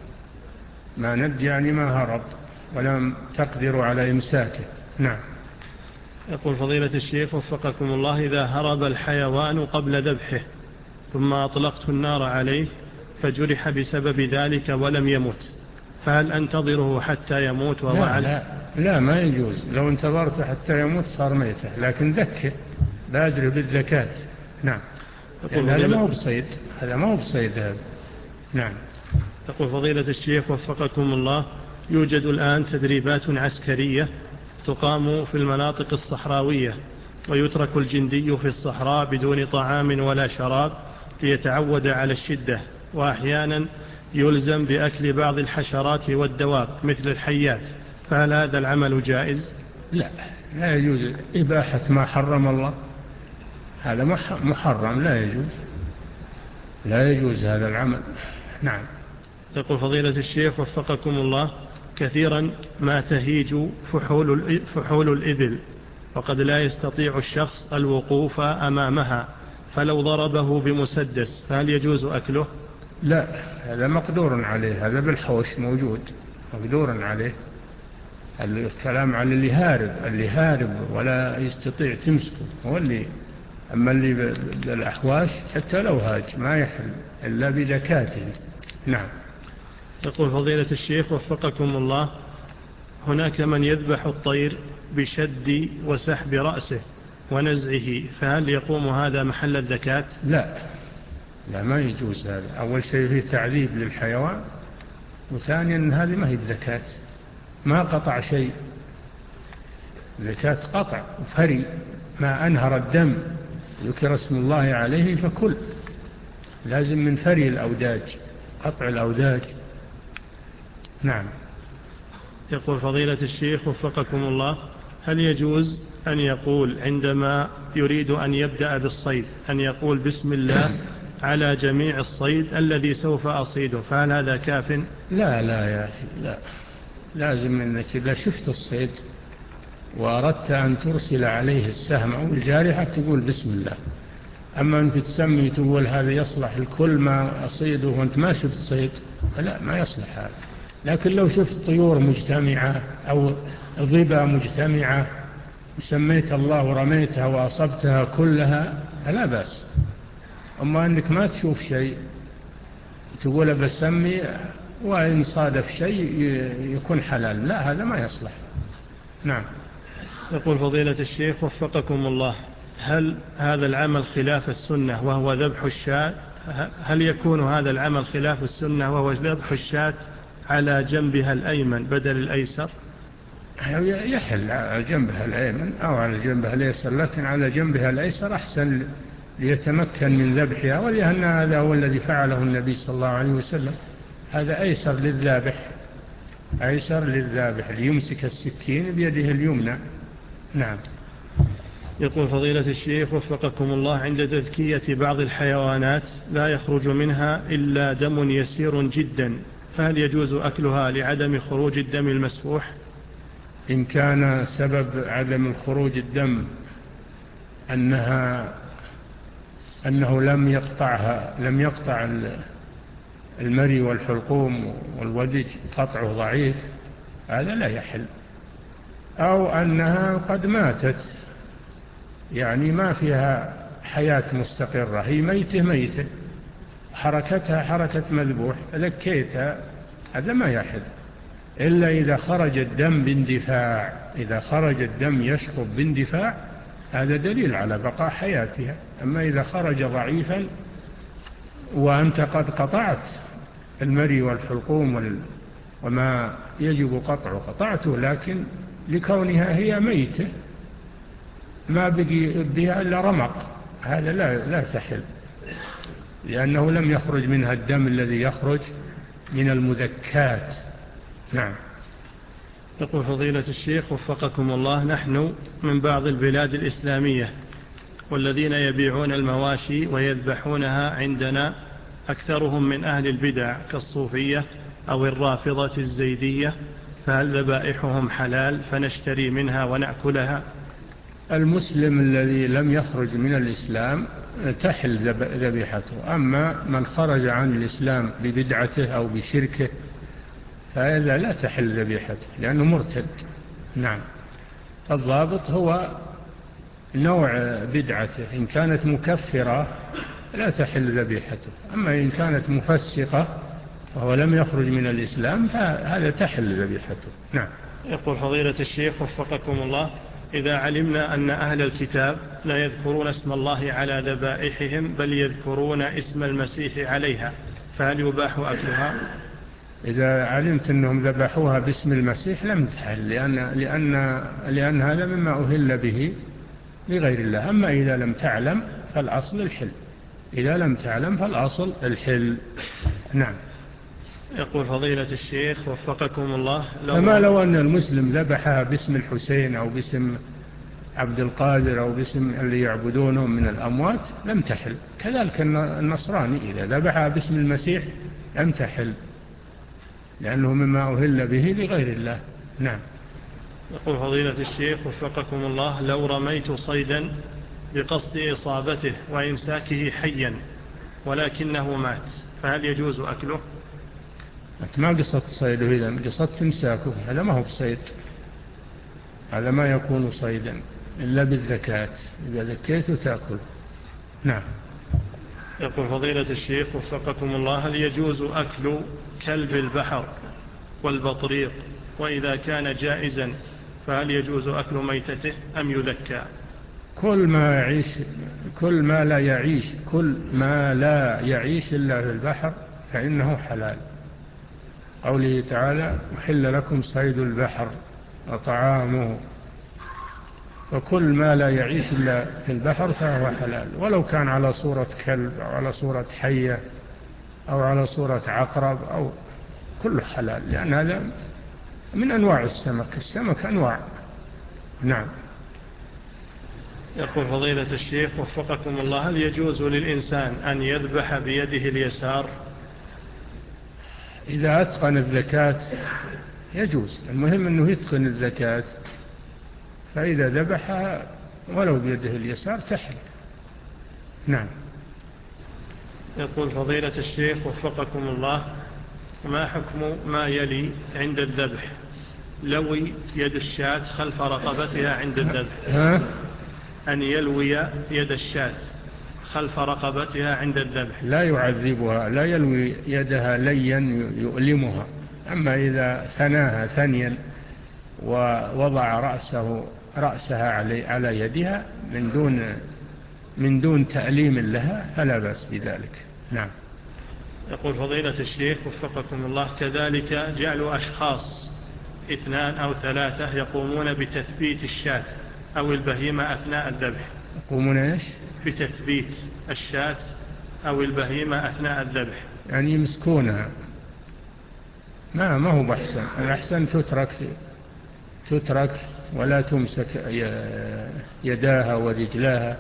Speaker 2: ما ند يعني ما هرب ولم تقدروا على إمساكه. نعم.
Speaker 1: يقول فضيلة الشيخ وفقكم الله، إذا هرب الحيوان قبل ذبحه ثم أطلقت النار عليه فجرح بسبب ذلك ولم يمت، فهل أنتظره حتى يموت وهو
Speaker 2: لا, لا لا ما يجوز. لو انتظرت حتى يموت صار ميتة، لكن ذكه بادر بالذكاة. نعم. هذا ما هو بصيد، هذا ما هو بصيد هذا. نعم.
Speaker 1: يقول فضيلة الشيخ وفقكم الله، يوجد الآن تدريبات عسكرية تقام في المناطق الصحراوية، ويترك الجندي في الصحراء بدون طعام ولا شراب ليتعود على الشدة، وأحيانا يلزم بأكل بعض الحشرات والدواب مثل الحيات، فهل هذا العمل جائز؟
Speaker 2: لا، لا يجوز إباحة ما حرم الله، هذا محرم، لا يجوز، لا يجوز هذا العمل. نعم.
Speaker 1: يقول فضيلة الشيخ وفقكم الله، كثيرا ما تهيج فحول, فحول الإبل وقد لا يستطيع الشخص الوقوف أمامها، فلو ضربه بمسدس فهل يجوز أكله؟
Speaker 2: لا، هذا مقدور عليه، هذا بالحوش موجود مقدور عليه. الكلام عن اللي هارب، اللي هارب ولا يستطيع تمسكه هو اللي، أما اللي بالأحواش حتى لو هاج ما يحل إلا بذكاته. نعم.
Speaker 1: يقول فضيلة الشيخ وفقكم الله، هناك من يذبح الطير بشد وسحب رأسه ونزعه، فهل يقوم هذا محل الذكاة؟
Speaker 2: لا، لا ما يجوز هذا. أول شيء فيه تعذيب للحيوان، وثانيا هذه ما هي الذكاة، ما قطع شيء. الذكاة قطع وفري، ما أنهر الدم ذكر اسم الله عليه فكل، لازم من فري الأوداج، قطع الأوداج. نعم.
Speaker 1: يقول فضيلة الشيخ وفقكم الله، هل يجوز أن يقول عندما يريد أن يبدأ بالصيد أن يقول بسم الله على جميع الصيد الذي سوف أصيده، فهل هذا كاف؟
Speaker 2: لا لا يا أخي، لا، لازم أنك إذا شفت الصيد وأردت أن ترسل عليه السهم أو الجارحة تقول بسم الله. أما أنك تسمي تقول هذا يصلح الكل ما أصيده وأنت ما شفت صيد، لا ما يصلح هذا. لكن لو شفت طيور مجتمعة أو ضبا مجتمعة سميت الله ورميتها وأصبتها كلها فلا بأس. أما أنك ما تشوف شيء تقول بسمي وإن صادف شيء يكون حلال، لا هذا ما يصلح. نعم.
Speaker 1: يقول فضيلة الشيخ وفقكم الله، هل هذا العمل خلاف السنة وهو ذبح الشاة؟ هل يكون هذا العمل خلاف السنة وهو ذبح الشاة على جنبها الأيمن بدل الأيسر؟
Speaker 2: يحل على جنبها الأيمن أو على جنبها الأيسر، لكن على جنبها الأيسر أحسن ليتمكن من ذبحها، ولأن هذا هو الذي فعله النبي صلى الله عليه وسلم. هذا أيسر للذابح، أيسر للذابح ليمسك السكين بيده اليمنى. نعم.
Speaker 1: يقول فضيلة الشيخ وفقكم الله، عند تذكية بعض الحيوانات لا يخرج منها إلا دم يسير جدا، فهل يجوز أكلها لعدم خروج الدم المسفوح؟
Speaker 2: إن كان سبب عدم الخروج الدم أنها أنه لم يقطعها لم يقطع المري والحلقوم والودج قطعه ضعيف، هذا لا يحل. أو أنها قد ماتت، يعني ما فيها حياة مستقرة، هي ميتة ميتة، حركتها حركة مذبوح، ذكيتها، هذا ما يحل إلا إذا خرج الدم باندفاع. إذا خرج الدم يشخب باندفاع هذا دليل على بقاء حياتها. أما إذا خرج ضعيفا وأنت قد قطعت المري والحلقوم وما يجب قطعه قطعته، لكن لكونها هي ميتة ما بقي بها إلا رمق، هذا لا, لا تحل، لأنه لم يخرج منها الدم الذي يخرج من المذكات. نعم.
Speaker 1: يقول فضيلة الشيخ وفقكم الله: نحن من بعض البلاد الإسلامية، والذين يبيعون المواشي ويذبحونها عندنا أكثرهم من أهل البدع كالصوفية أو الرافضة الزيدية، فهل ذبائحهم حلال فنشتري منها ونأكلها؟
Speaker 2: المسلم الذي لم يخرج من الإسلام تحل ذبيحته، أما من خرج عن الإسلام ببدعته أو بشركه فهذا لا تحل ذبيحته لأنه مرتد. نعم. الضابط هو نوع بدعته، إن كانت مكفرة لا تحل ذبيحته، أما إن كانت مفسقة وهو لم يخرج من الإسلام فهذا تحل ذبيحته. نعم.
Speaker 1: يقول فضيلة الشيخ وفقكم الله: إذا علمنا أن أهل الكتاب لا يذكرون اسم الله على ذبائحهم بل يذكرون اسم المسيح عليها، فهل يباح أكلها؟
Speaker 2: إذا علمت أنهم ذبحوها باسم المسيح لم تحل، لأن, لأن, لأن هذا مما أهل به لغير الله. أما إذا لم تعلم فالأصل الحل، إذا لم تعلم فالأصل الحل. نعم.
Speaker 1: يقول فضيلة الشيخ وفقكم الله:
Speaker 2: لو فما لو أن المسلم ذبحها باسم الحسين أو باسم عبد القادر أو باسم اللي يعبدونهم من الأموات لم تحل. كذلك النصراني إذا ذبحها باسم المسيح لم تحل، لأنه مما أهل به لغير الله. نعم.
Speaker 1: يقول فضيلة الشيخ وفقكم الله: لو رميت صيدا بقصد إصابته وإمساكه حيا ولكنه مات، فهل يجوز أكله؟
Speaker 2: ما قصدت صيده، إذا قصدت إمساكه هذا ما هو بصيد، هذا ما يكون صيدا إلا بالذكاة، إذا ذكيته تأكل. نعم.
Speaker 1: يقول فضيلة الشيخ وفقكم الله: هل يجوز أكل كلب البحر والبطريق؟ وإذا كان جائزا فهل يجوز أكل ميتته أم يذكى؟
Speaker 2: كل ما يعيش كل ما لا يعيش كل ما لا يعيش إلا في البحر فإنه حلال. قوله تعالى: أحل لكم صيد البحر وطعامه، وكل ما لا يعيش إلا في البحر فهو حلال، ولو كان على صورة كلب أو على صورة حية أو على صورة عقرب أو كله حلال، لأن هذا من أنواع السمك، السمك أنواع. نعم.
Speaker 1: يقول فضيلة الشيخ وفقكم الله: هل يجوز للإنسان أن يذبح بيده اليسار؟
Speaker 2: إذا أتقن الزكاة يجوز، المهم أنه يتقن الزكاة، فإذا ذبحها ولو بيده اليسار تحل. نعم.
Speaker 1: يقول فضيلة الشيخ وفقكم الله: ما حكم ما يلي عند الذبح؟ لوي يد الشاة خلف رقبتها عند الذبح.
Speaker 2: ها؟
Speaker 1: أن يلوي يد الشاة خلف رقبتها عند الذبح.
Speaker 2: لا يعذبها، لا يلوي يدها ليا يؤلمها، أما إذا ثناها ثنيا ووضع رأسه رأسها علي على يدها من دون من دون تأليم لها فلا بأس بذلك. نعم.
Speaker 1: يقول فضيلة الشيخ وفقكم الله: كذلك جعل أشخاص اثنان أو ثلاثة يقومون بتثبيت الشاة أو البهيمة أثناء الذبح.
Speaker 2: يقومون إيش؟
Speaker 1: بتثبيت الشاة أو البهيمة أثناء الذبح،
Speaker 2: يعني يمسكونها. ما ما هو بحسن، الأحسن تترك تترك ولا تمسك يداها ورجلاها،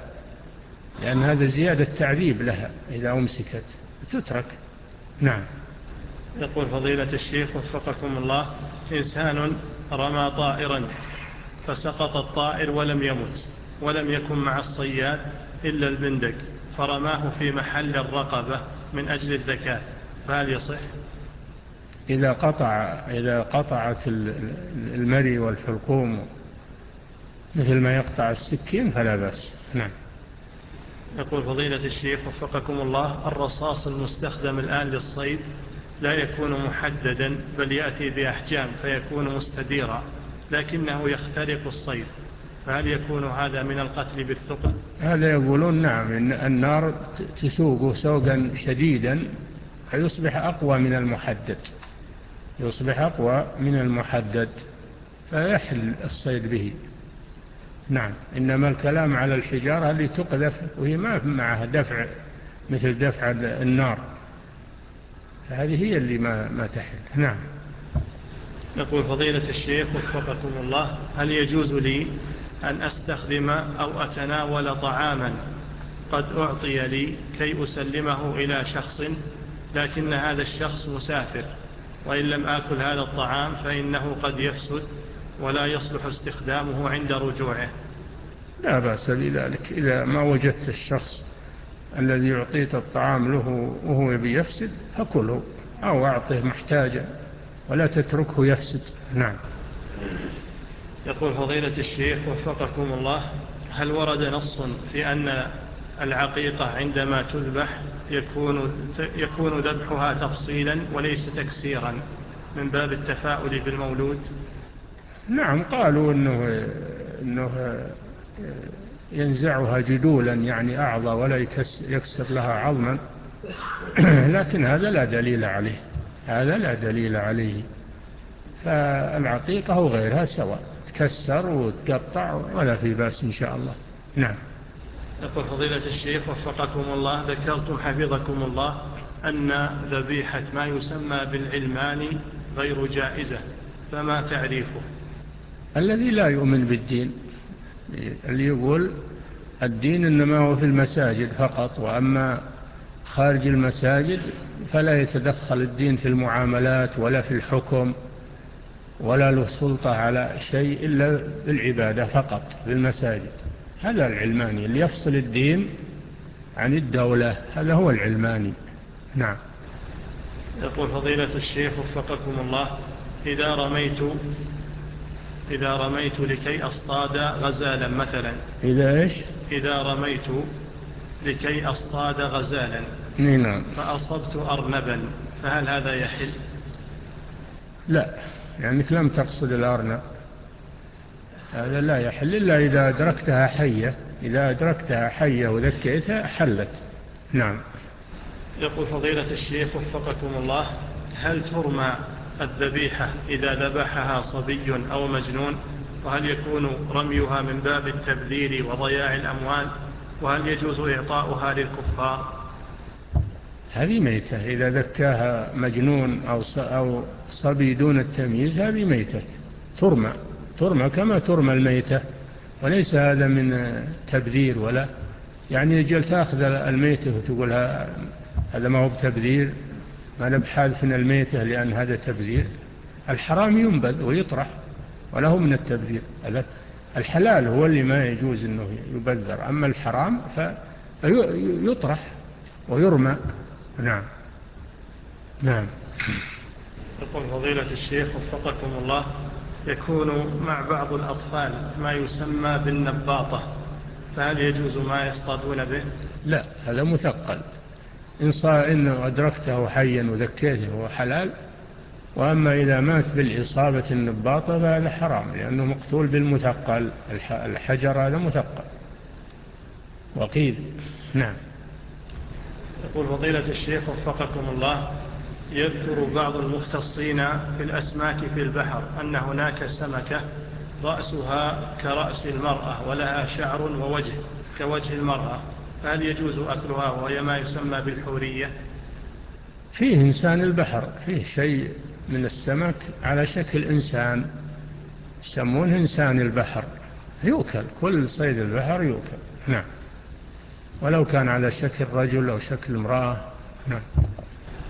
Speaker 2: لأن هذا زيادة تعذيب لها. إذا أمسكت تترك. نعم.
Speaker 1: يقول فضيلة الشيخ وفقكم الله: إنسان رمى طائرا فسقط الطائر ولم يمت، ولم يكن مع الصياد إلا البندق، فرماه في محل الرقبة من أجل الذكاء، فهل يصح؟
Speaker 2: إذا قطع إذا قطعت المري والحلقوم مثل ما يقطع السكين فلا بأس. نعم.
Speaker 1: يقول فضيلة الشيخ وفقكم الله: الرصاص المستخدم الآن للصيد لا يكون محددا، بل يأتي بأحجام فيكون مستديرا، لكنه يخترق الصيد، فهل يكون هذا من القتل بالثقل؟
Speaker 2: هذا يقولون نعم، إن النار تسوقه سوقا شديدا فيصبح أقوى من المحدد، يصبح أقوى من المحدد فيحل الصيد به. نعم. إنما الكلام على الحجارة اللي تقذف وهي ما معها دفع مثل دفع النار، فهذه هي اللي ما, ما تحل. نعم.
Speaker 1: يقول فضيلة الشيخ وفقكم الله: هل يجوز لي أن أستخدم أو أتناول طعاما قد أعطي لي كي أسلمه إلى شخص، لكن هذا الشخص مسافر، وإن لم آكل هذا الطعام فإنه قد يفسد ولا يصلح استخدامه عند رجوعه؟
Speaker 2: لا بأس بذلك، إذا ما وجدت الشخص الذي يعطيت الطعام له وهو يبي يفسد فكله أو أعطه محتاجا ولا تتركه يفسد. نعم.
Speaker 1: يقول فضيلة الشيخ وفقكم الله: هل ورد نص في أن العقيقة عندما تذبح يكون, يكون ذبحها تفصيلا وليس تكسيرا من باب التفاؤل بالمولود؟
Speaker 2: نعم، قالوا إنه, إنه ينزعها جدولا يعني أعضى ولا يكسر لها عظما، لكن هذا لا دليل عليه، هذا لا دليل عليه. فالعقيقة وغيرها سواء، تكسر وتقطع ولا في بأس إن شاء الله. نعم.
Speaker 1: يقول فضيلة الشيخ وفقكم الله: ذكرتم حفظكم الله أن ذبيحة ما يسمى بالعلمان غير جائزة، فما تعريفه؟
Speaker 2: الذي لا يؤمن بالدين، اللي يقول الدين إنما هو في المساجد فقط، وأما خارج المساجد فلا يتدخل الدين في المعاملات ولا في الحكم ولا له سلطة على شيء إلا بالعبادة فقط في المساجد. هذا العلماني اللي يفصل الدين عن الدولة، هذا هو العلماني. نعم.
Speaker 1: يقول فضيلة الشيخ وفقكم الله: إذا رميت إذا رميت لكي أصطاد غزالا مثلا،
Speaker 2: إذا إيش؟
Speaker 1: إذا رميت لكي أصطاد غزالا
Speaker 2: نعم.
Speaker 1: فأصبت أرنبا، فهل هذا يحل؟
Speaker 2: لا، لأنك لم تقصد الأرنب، هذا لا يحل إلا إذا أدركتها حية، إذا أدركتها حية وذكيتها حلت. نعم.
Speaker 1: يقول فضيلة الشيخ وفقكم الله: هل ترمى الذبيحة إذا ذبحها صبي أو مجنون؟ وهل يكون رميها من باب التبذير وضياع الأموال؟ وهل يجوز إعطاؤها للكفار؟
Speaker 2: هذه ميتة، إذا ذكاها مجنون أو صبي دون التمييز هذه ميتة، ترمى ترمى كما ترمى الميتة، وليس هذا من تبذير ولا يعني يجل تأخذ الميتة وتقول هذا ما هو بتبذير، ما نبحاذفنا الميتة لأن هذا تبذير. الحرام ينبذ ويطرح وله من التبذير. الحلال هو اللي ما يجوز أنه يبذر، أما الحرام فيطرح ويرمى. نعم. نعم.
Speaker 1: يقول فضيلة الشيخ وفقكم الله: يكون مع بعض الأطفال ما يسمى بالنباطة، فهل يجوز ما يصطادون به؟
Speaker 2: لا، هذا مثقل، إن صار إنه أدركته حيا وذكيته هو حلال، وأما إذا مات بالإصابة النباطة فهذا حرام، لأنه مقتول بالمثقل، الحجر هذا مثقل وقيد. نعم.
Speaker 1: يقول فضيلة الشيخ وفقكم الله: يذكر بعض المختصين في الأسماك في البحر أن هناك سمكة رأسها كرأس المرأة ولها شعر ووجه كوجه المرأة، فهل يجوز أكلها وهي ما يسمى بالحورية؟
Speaker 2: فيه إنسان البحر، فيه شيء من السمك على شكل إنسان يسمونه إنسان البحر، يؤكل، كل صيد البحر يؤكل. نعم. ولو كان على شكل رجل أو شكل امرأة. نعم. نعم.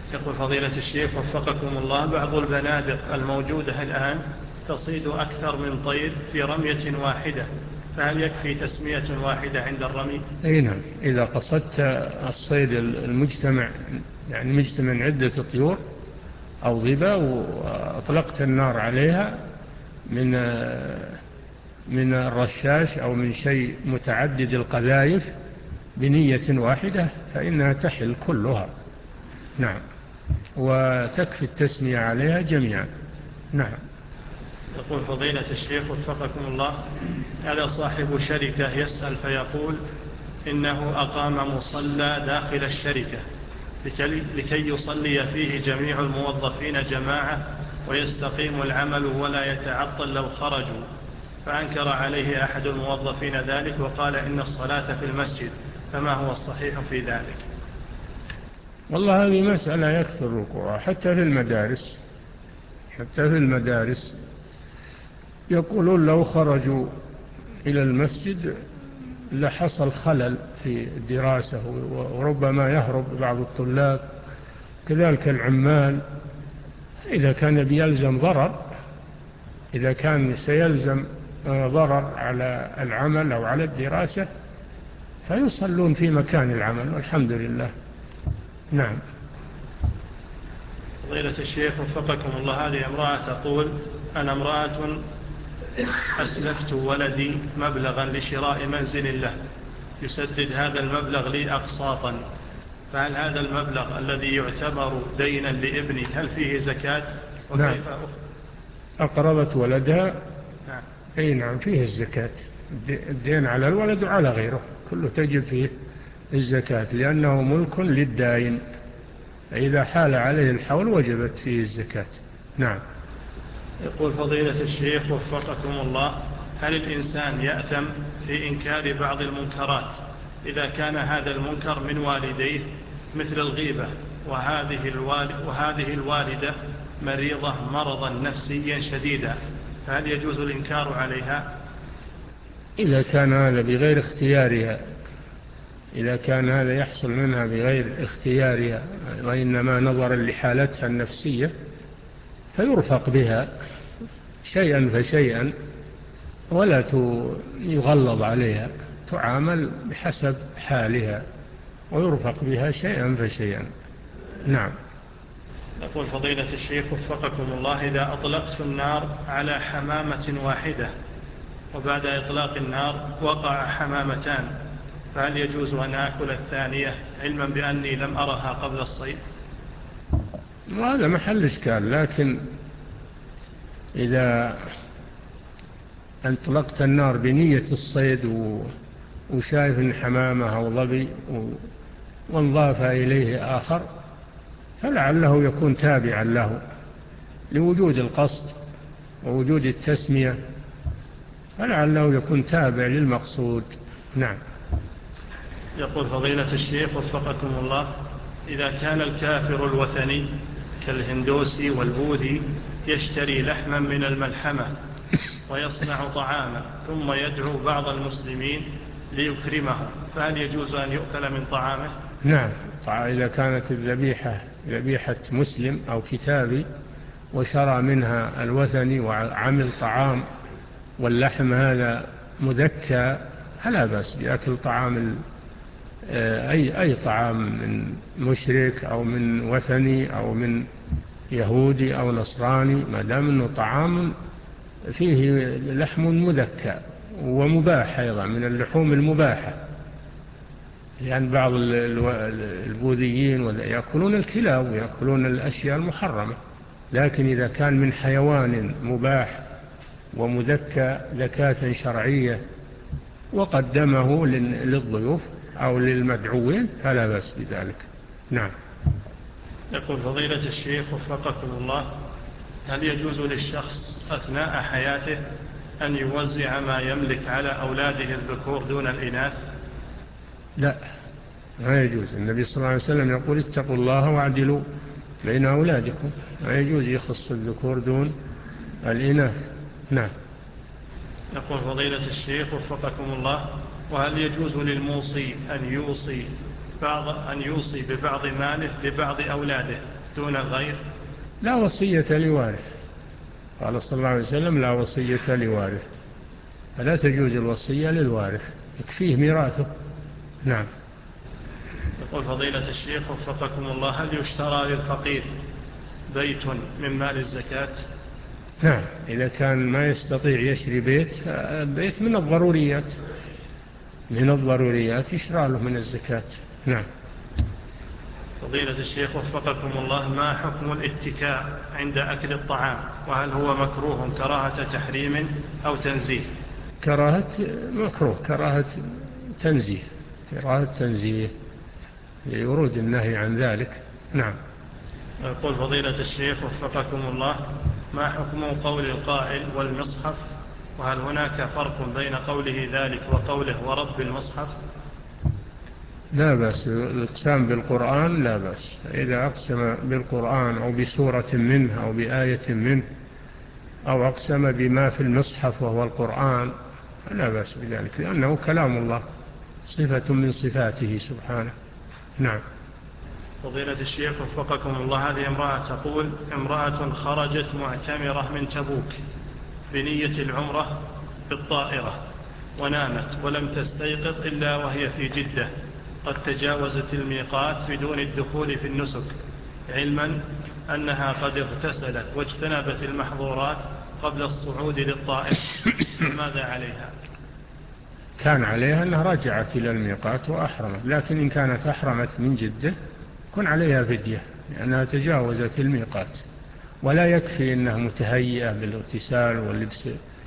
Speaker 1: يقول فضيلة الشيخ وفقكم الله، بعض البنادق الموجودة الآن تصيد أكثر من طير في رمية واحدة، فهل يكفي تسمية واحدة عند الرمي؟
Speaker 2: أي نعم، إذا قصدت الصيد المجتمع، يعني مجتمع عدة طيور أو ضبا وأطلقت النار عليها من من الرشاش أو من شيء متعدد القذائف بنية واحدة فإنها تحل كلها. نعم، وتكفي التسمية عليها جميعا. نعم.
Speaker 1: يقول فضيلة الشيخ وفقكم الله، هذا صاحب شركة يسأل فيقول إنه أقام مصلى داخل الشركة لكي يصلي فيه جميع الموظفين جماعة ويستقيم العمل ولا يتعطل لو خرجوا، فأنكر عليه أحد الموظفين ذلك وقال إن الصلاة في المسجد، فما هو الصحيح في ذلك؟
Speaker 2: والله هذه مسألة يكثر الوقوع حتى في المدارس، حتى في المدارس يقولون لو خرجوا إلى المسجد لحصل خلل في الدراسة، وربما يهرب بعض الطلاب، كذلك العمال. إذا كان بيلزم ضرر، إذا كان سيلزم ضرر على العمل أو على الدراسة فيصلون في مكان العمل والحمد لله. نعم.
Speaker 1: فضيلة الشيخ وفقكم الله، هذه امرأة تقول أنا امرأة أسلفت ولدي مبلغا لشراء منزل له، يسدد هذا المبلغ لي أقساطا، فهل هذا المبلغ الذي يعتبر دينا لابني هل فيه زكاة؟
Speaker 2: نعم. أقربت ولدها.
Speaker 1: نعم.
Speaker 2: أي نعم، فيه الزكاة. الدين على الولد وعلى غيره كله تجب فيه الزكاة، لأنه ملك للدائن، فإذا حال عليه الحول وجبت فيه الزكاة. نعم.
Speaker 1: يقول فضيلة الشيخ وفقكم الله، هل الإنسان يأثم في إنكار بعض المنكرات إذا كان هذا المنكر من والديه مثل الغيبة، وهذه, الوالد وهذه الوالدة مريضة مرضا نفسيا شديدا، فهل يجوز الإنكار عليها؟
Speaker 2: إذا كان هذا بغير اختيارها، إذا كان هذا يحصل منها بغير اختيارها وإنما نظرا لحالتها النفسية فيرفق بها شيئا فشيئا ولا يغلظ عليها، تعامل بحسب حالها ويرفق بها شيئا فشيئا. نعم.
Speaker 1: يقول فضيلة الشيخ وفقكم الله، إذا أطلقت النار على حمامة واحدة وبعد إطلاق النار وقع حمامتان، فهل يجوز أن آكل الثانية علما بأني لم أرها قبل الصيد؟
Speaker 2: وهذا محل إشكال، لكن إذا أطلقت النار بنية الصيد وشايف الحمامة أو ظبي وانضاف إليه آخر فلعله يكون تابعا له لوجود القصد ووجود التسمية، فلعله يكون تابع للمقصود. نعم.
Speaker 1: يقول فضيلة الشيخ وفقكم الله، إذا كان الكافر الوثني كالهندوسي والبوذي يشتري لحما من الملحمة ويصنع طعاما ثم يدعو بعض المسلمين ليكرمه، فهل يجوز أن يؤكل من طعامه؟
Speaker 2: نعم. إذا كانت الذبيحة ذبيحة مسلم أو كتابي وشرى منها الوثني وعمل طعام واللحم هذا مذكى فلا بأس بأكل طعام أي, أي طعام من مشرك أو من وثني أو من يهودي أو نصراني، ما دام أنه طعام فيه لحم مذكى ومباح أيضا من اللحوم المباحة، لأن بعض البوذيين يأكلون الكلاب ويأكلون الأشياء المحرمة، لكن إذا كان من حيوان مباح ومذكى ذكاة شرعية وقدمه للضيوف أو للمدعوين فلا بأس بذلك. نعم.
Speaker 1: يقول فضيلة الشيخ وفقكم الله، هل يجوز للشخص أثناء حياته أن يوزع ما يملك على أولاده الذكور دون الإناث؟
Speaker 2: لا، ما يجوز. النبي صلى الله عليه وسلم يقول اتقوا الله واعدلوا بين أولادكم، ما يجوز يخص الذكور دون الإناث. نعم.
Speaker 1: يقول فضيلة الشيخ وفقكم الله، وهل يجوز للموصي أن يوصي بعض أن يوصي ببعض ماله لبعض أولاده دون الغير؟
Speaker 2: لا وصية لوارث، قال صلى الله عليه وسلم لا وصية لوارث، فلا تجوز الوصية للوارث، يكفيه ميراثه. نعم.
Speaker 1: يقول فضيلة الشيخ وفقكم الله، هل يشترى للفقير بيت من مال الزكاة؟
Speaker 2: نعم، إذا كان ما يستطيع يشري بيت، بيت من الضروريات، من الضروريات يشرى له من الزكاة. نعم.
Speaker 1: فضيلة الشيخ وفقكم الله، ما حكم الاتكاء عند أكل الطعام، وهل هو مكروه كراهة تحريم أو تنزيه؟
Speaker 2: كراهة مكروه، كراهة تنزيه، كراهة تنزيه لورود النهي عن ذلك. نعم.
Speaker 1: يقول فضيلة الشيخ وفقكم الله، ما حكم قول القائل والمصحف، وهل هناك فرق بين قوله ذلك وقوله ورب المصحف؟
Speaker 2: لا بأس الإقسام بالقرآن، لا بأس، إذا أقسم بالقرآن أو بسورة منه أو بآية منه أو أقسم بما في المصحف وهو القرآن لا بأس بذلك، لأنه كلام الله، صفة من صفاته سبحانه. نعم.
Speaker 1: فضيلة الشيخ وفقكم الله، هذه امرأة تقول امرأة خرجت معتمرة من تبوك بنية العمرة بالطائرة ونامت ولم تستيقظ إلا وهي في جدة قد تجاوزت الميقات بدون الدخول في النسك، علما أنها قد اغتسلت واجتنبت المحظورات قبل الصعود للطائرة، فماذا عليها؟
Speaker 2: كان عليها أنها رجعت إلى الميقات وأحرمت، لكن إن كانت أحرمت من جدة كن عليها فدية لأنها تجاوزت الميقات، ولا يكفي أنها متهيئة بالاغتسال واللبس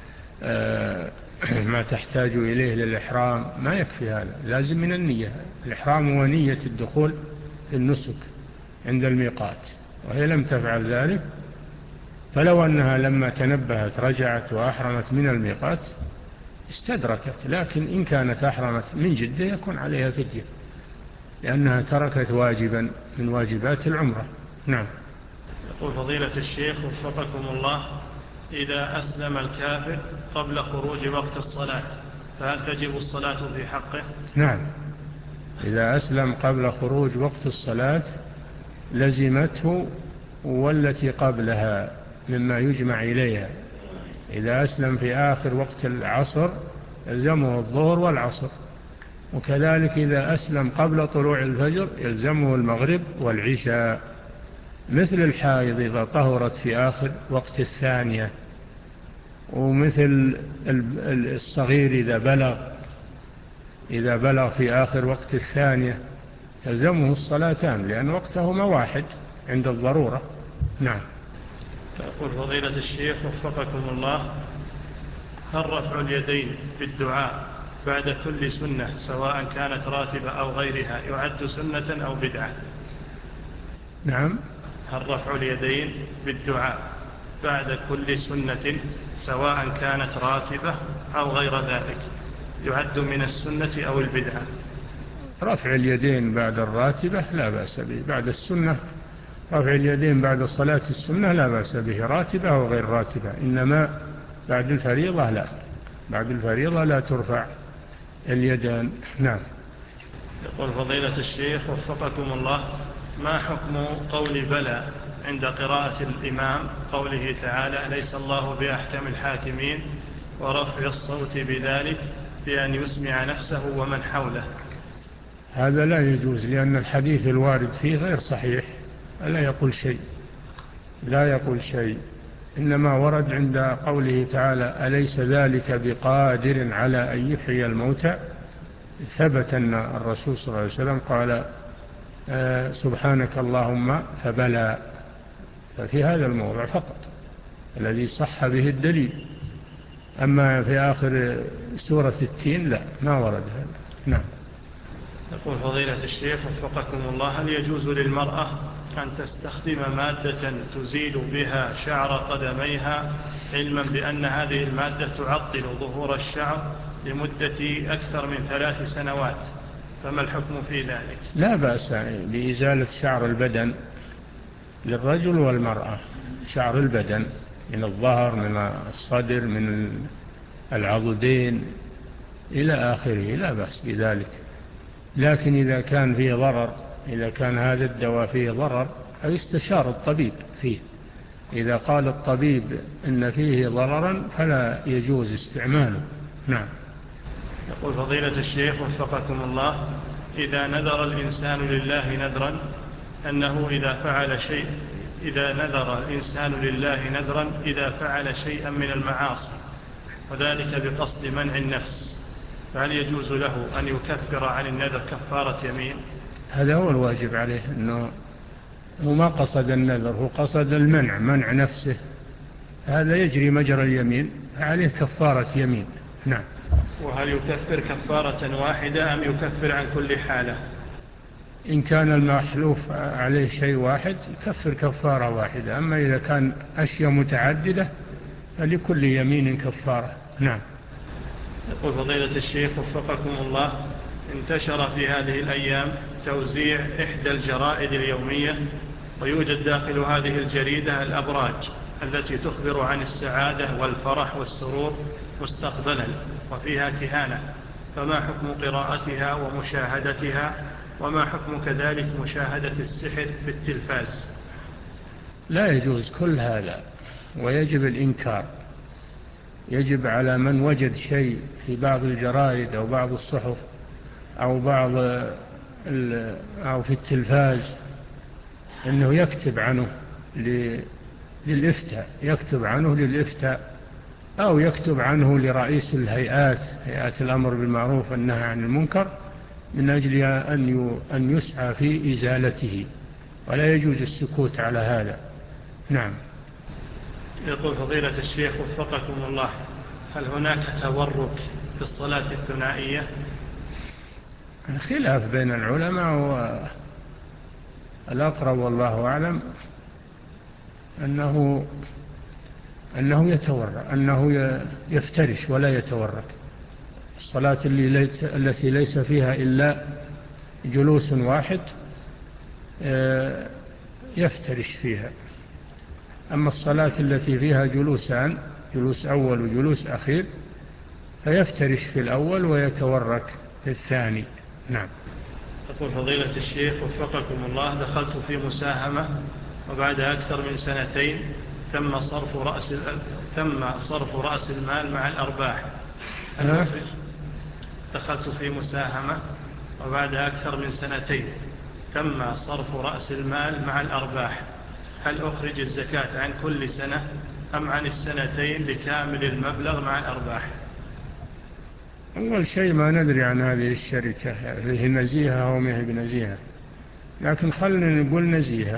Speaker 2: ما تحتاج إليه للإحرام، ما يكفي هذا، لازم من النية. الإحرام هو نية الدخول في النسك عند الميقات، وهي لم تفعل ذلك، فلو أنها لما تنبهت رجعت وأحرمت من الميقات استدركت، لكن إن كانت أحرمت من جدة يكون عليها فدية لأنها تركت واجبا من واجبات العمرة. نعم.
Speaker 1: يقول فضيلة الشيخ وفقكم الله، إذا أسلم الكافر قبل خروج وقت الصلاة فهل تجب الصلاة في حقه؟
Speaker 2: نعم، إذا أسلم قبل خروج وقت الصلاة لزمته والتي قبلها مما يجمع إليها. إذا أسلم في آخر وقت العصر يلزمه الظهر والعصر، وكذلك إذا أسلم قبل طلوع الفجر يلزمه المغرب والعشاء، مثل الحائض إذا طهرت في آخر وقت الثانية، ومثل الصغير إذا بلغ إذا بلغ في آخر وقت الثانية يلزمه الصلاتان لأن وقتهما واحد عند الضرورة. نعم.
Speaker 1: يقول فضيلة الشيخ وفقكم الله، هل رفع اليدين بالدعاء بعد كل سنة سواء كانت راتبة أو غيرها يعد سنة أو بدعة؟
Speaker 2: نعم.
Speaker 1: هل رفع اليدين بالدعاء بعد كل سنة سواء كانت راتبة أو غير ذلك يعد من السنة أو البدعة؟
Speaker 2: رفع اليدين بعد الراتبة لا بأس به، بعد السنة رفع اليدين بعد صلاة السنة لا بأس به، راتبة أو غير راتبة، إنما بعد الفريضة لا، بعد الفريضة لا ترفع اليدان. نعم.
Speaker 1: يقول فضيلة الشيخ وفقكم الله، ما حكم قول بلى عند قراءة الإمام قوله تعالى ليس الله بأحكم الحاكمين، ورفع الصوت بذلك بأن يسمع نفسه ومن حوله؟
Speaker 2: هذا لا يجوز، لأن الحديث الوارد فيه غير صحيح، لا يقول شيء، لا يقول شيء، إنما ورد عند قوله تعالى أليس ذلك بقادر على أن يحيي الموتى، ثبت أن الرسول صلى الله عليه وسلم قال آه سبحانك اللهم فبلى، ففي هذا الموضع فقط الذي صح به الدليل، أما في آخر سورة التين لا، ما ورد هذا. نعم.
Speaker 1: يقول فضيلة الشيخ وفقكم الله، هل يجوز للمرأة أن تستخدم مادة تزيل بها شعر قدميها علما بأن هذه المادة تعطل ظهور الشعر لمدة أكثر من ثلاث سنوات، فما الحكم في ذلك؟
Speaker 2: لا بأس بإزالة شعر البدن للرجل والمرأة، شعر البدن من الظهر من الصدر من العضدين إلى آخره لا بأس بذلك، لكن إذا كان فيه ضرر إذا كان هذا الدواء فيه ضرر أو يستشار الطبيب فيه. إذا قال الطبيب إن فيه ضررا فلا يجوز استعماله. نعم.
Speaker 1: يقول فضيلة الشيخ وفقكم الله: إذا نذر الإنسان لله نذرا أنه إذا فعل شيء إذا نذر الإنسان لله نذرا إذا فعل شيئا من المعاصي وذلك بقصد منع النفس، فهل يجوز له أن يكفر عن النذر كفارة يمين؟
Speaker 2: هذا هو الواجب عليه، أنه هو ما قصد النذر، هو قصد المنع، منع نفسه، هذا يجري مجرى اليمين، عليه كفارة يمين. نعم.
Speaker 1: وهل يكفر كفارة واحدة أم يكفر عن كل حالة؟
Speaker 2: إن كان المحلوف عليه شيء واحد يكفر كفارة واحدة، أما إذا كان أشياء متعددة فلكل يمين كفارة. نعم.
Speaker 1: يقول فضيلة الشيخ وفقكم الله: انتشر في هذه الأيام توزيع إحدى الجرائد اليومية، ويوجد داخل هذه الجريدة الأبراج التي تخبر عن السعادة والفرح والسرور مستقبلا، وفيها كهانة، فما حكم قراءتها ومشاهدتها، وما حكم كذلك مشاهدة السحر في التلفاز؟
Speaker 2: لا يجوز كل هذا، ويجب الإنكار. يجب على من وجد شيء في بعض الجرائد أو بعض الصحف أو بعض أو في التلفاز أنه يكتب عنه للإفتاء، يكتب عنه للإفتاء أو يكتب عنه لرئيس الهيئات، هيئات الأمر بالمعروف والنهي عن المنكر، من أجل أن يسعى في إزالته، ولا يجوز السكوت على هذا. نعم.
Speaker 1: يقول فضيلة الشيخ وفقكم الله: هل هناك تورك في الصلاة الثنائية؟
Speaker 2: خلاف بين العلماء، والأقرب والله أعلم أنه أنه يتورك، أنه يفترش ولا يتورك. الصلاة اللي التي ليس فيها إلا جلوس واحد يفترش فيها، أما الصلاة التي فيها جلوسان، جلوس أول وجلوس أخير، فيفترش في الأول ويتورك في الثاني. نعم.
Speaker 1: يقول فضيلة الشيخ وفقكم الله: دخلت في مساهمة وبعد أكثر من سنتين تم صرف رأس تم صرف رأس المال مع الأرباح.
Speaker 2: أه؟
Speaker 1: دخلت في مساهمة وبعد أكثر من سنتين تم صرف رأس المال مع الأرباح، هل أخرج الزكاة عن كل سنة أم عن السنتين لكامل المبلغ مع الأرباح؟
Speaker 2: أول شيء ما ندري عن هذه الشركة، هي نزيهة أو ما هي بنزيهة، لكن خلنا نقول نزيهة،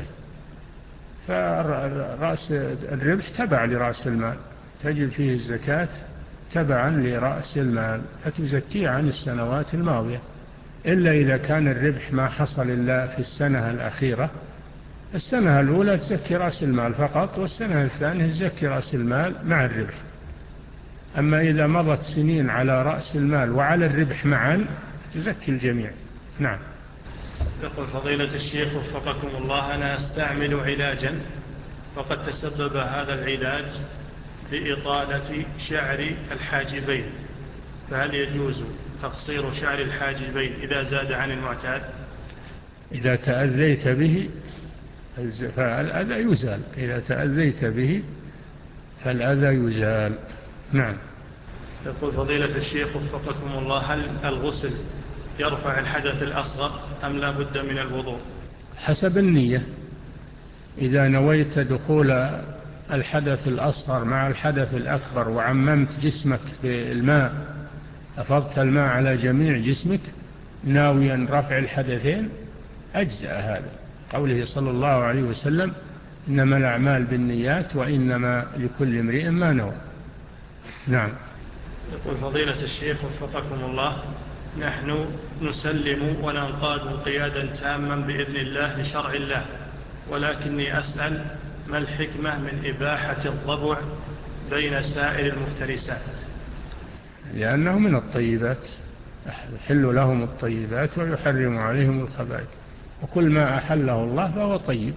Speaker 2: فرأس الربح تبع لرأس المال، تجب فيه الزكاة تبعا لرأس المال، فتزكيه عن السنوات الماضية، إلا إذا كان الربح ما حصل إلا في السنة الأخيرة. السنة الأولى تزكي رأس المال فقط، والسنة الثانية تزكي رأس المال مع الربح. أما إذا مضت سنين على رأس المال وعلى الربح معا تزكي الجميع. نعم.
Speaker 1: يقول فضيلة الشيخ وفقكم الله: أنا أستعمل علاجا وقد تسبب هذا العلاج بإطالة شعر الحاجبين، فهل يجوز تقصير شعر الحاجبين إذا زاد عن المعتاد؟
Speaker 2: إذا تأذيت به فالأذى يزال، إذا تأذيت به فالأذى يزال. نعم.
Speaker 1: يقول فضيلة الشيخ وفقكم الله: هل الغسل يرفع الحدث الأصغر أم لا بد من الوضوء؟
Speaker 2: حسب النية، إذا نويت دخول الحدث الأصغر مع الحدث الأكبر وعممت جسمك بالماء، أفضت الماء على جميع جسمك ناويا رفع الحدثين، أجزأ هذا، قوله صلى الله عليه وسلم: إنما الأعمال بالنيات وإنما لكل امرئ ما نوى. نعم.
Speaker 1: يقول فضيلة الشيخ وفقكم الله: نحن نسلم وننقاد انقيادا تاما بإذن الله لشرع الله، ولكني أسأل ما الحكمة من إباحة الضبع بين سائر المفترسات؟
Speaker 2: لأنه من الطيبات، يحل لهم الطيبات ويحرم عليهم الخبائث، وكل ما أحله الله فهو طيب،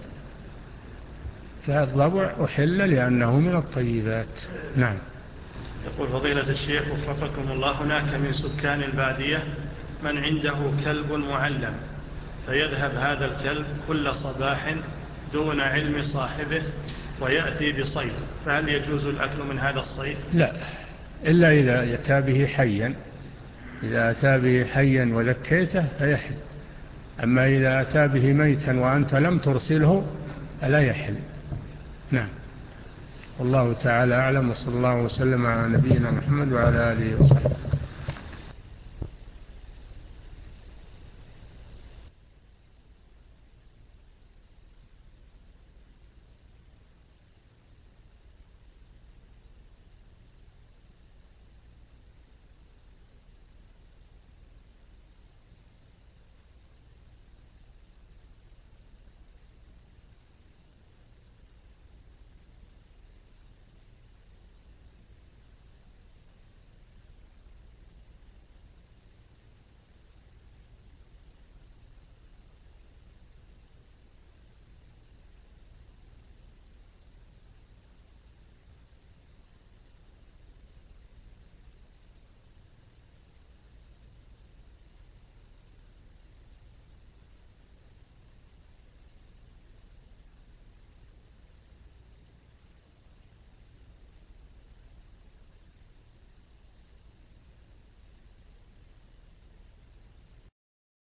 Speaker 2: فالضبع أحل لأنه من الطيبات. نعم.
Speaker 1: يقول فضيلة الشيخ وفقكم الله: هناك من سكان البادية من عنده كلب معلم، فيذهب هذا الكلب كل صباح دون علم صاحبه ويأتي بصيد، فهل يجوز الأكل من هذا الصيد؟
Speaker 2: لا، إلا إذا أتى به حيا، إذا أتى به حيا وذكيته فيحل، أما إذا أتى به ميتا وأنت لم ترسله فلا يحل. نعم، والله تعالى أعلم، وصلى الله وسلم على نبينا محمد وعلى آله وصحبه.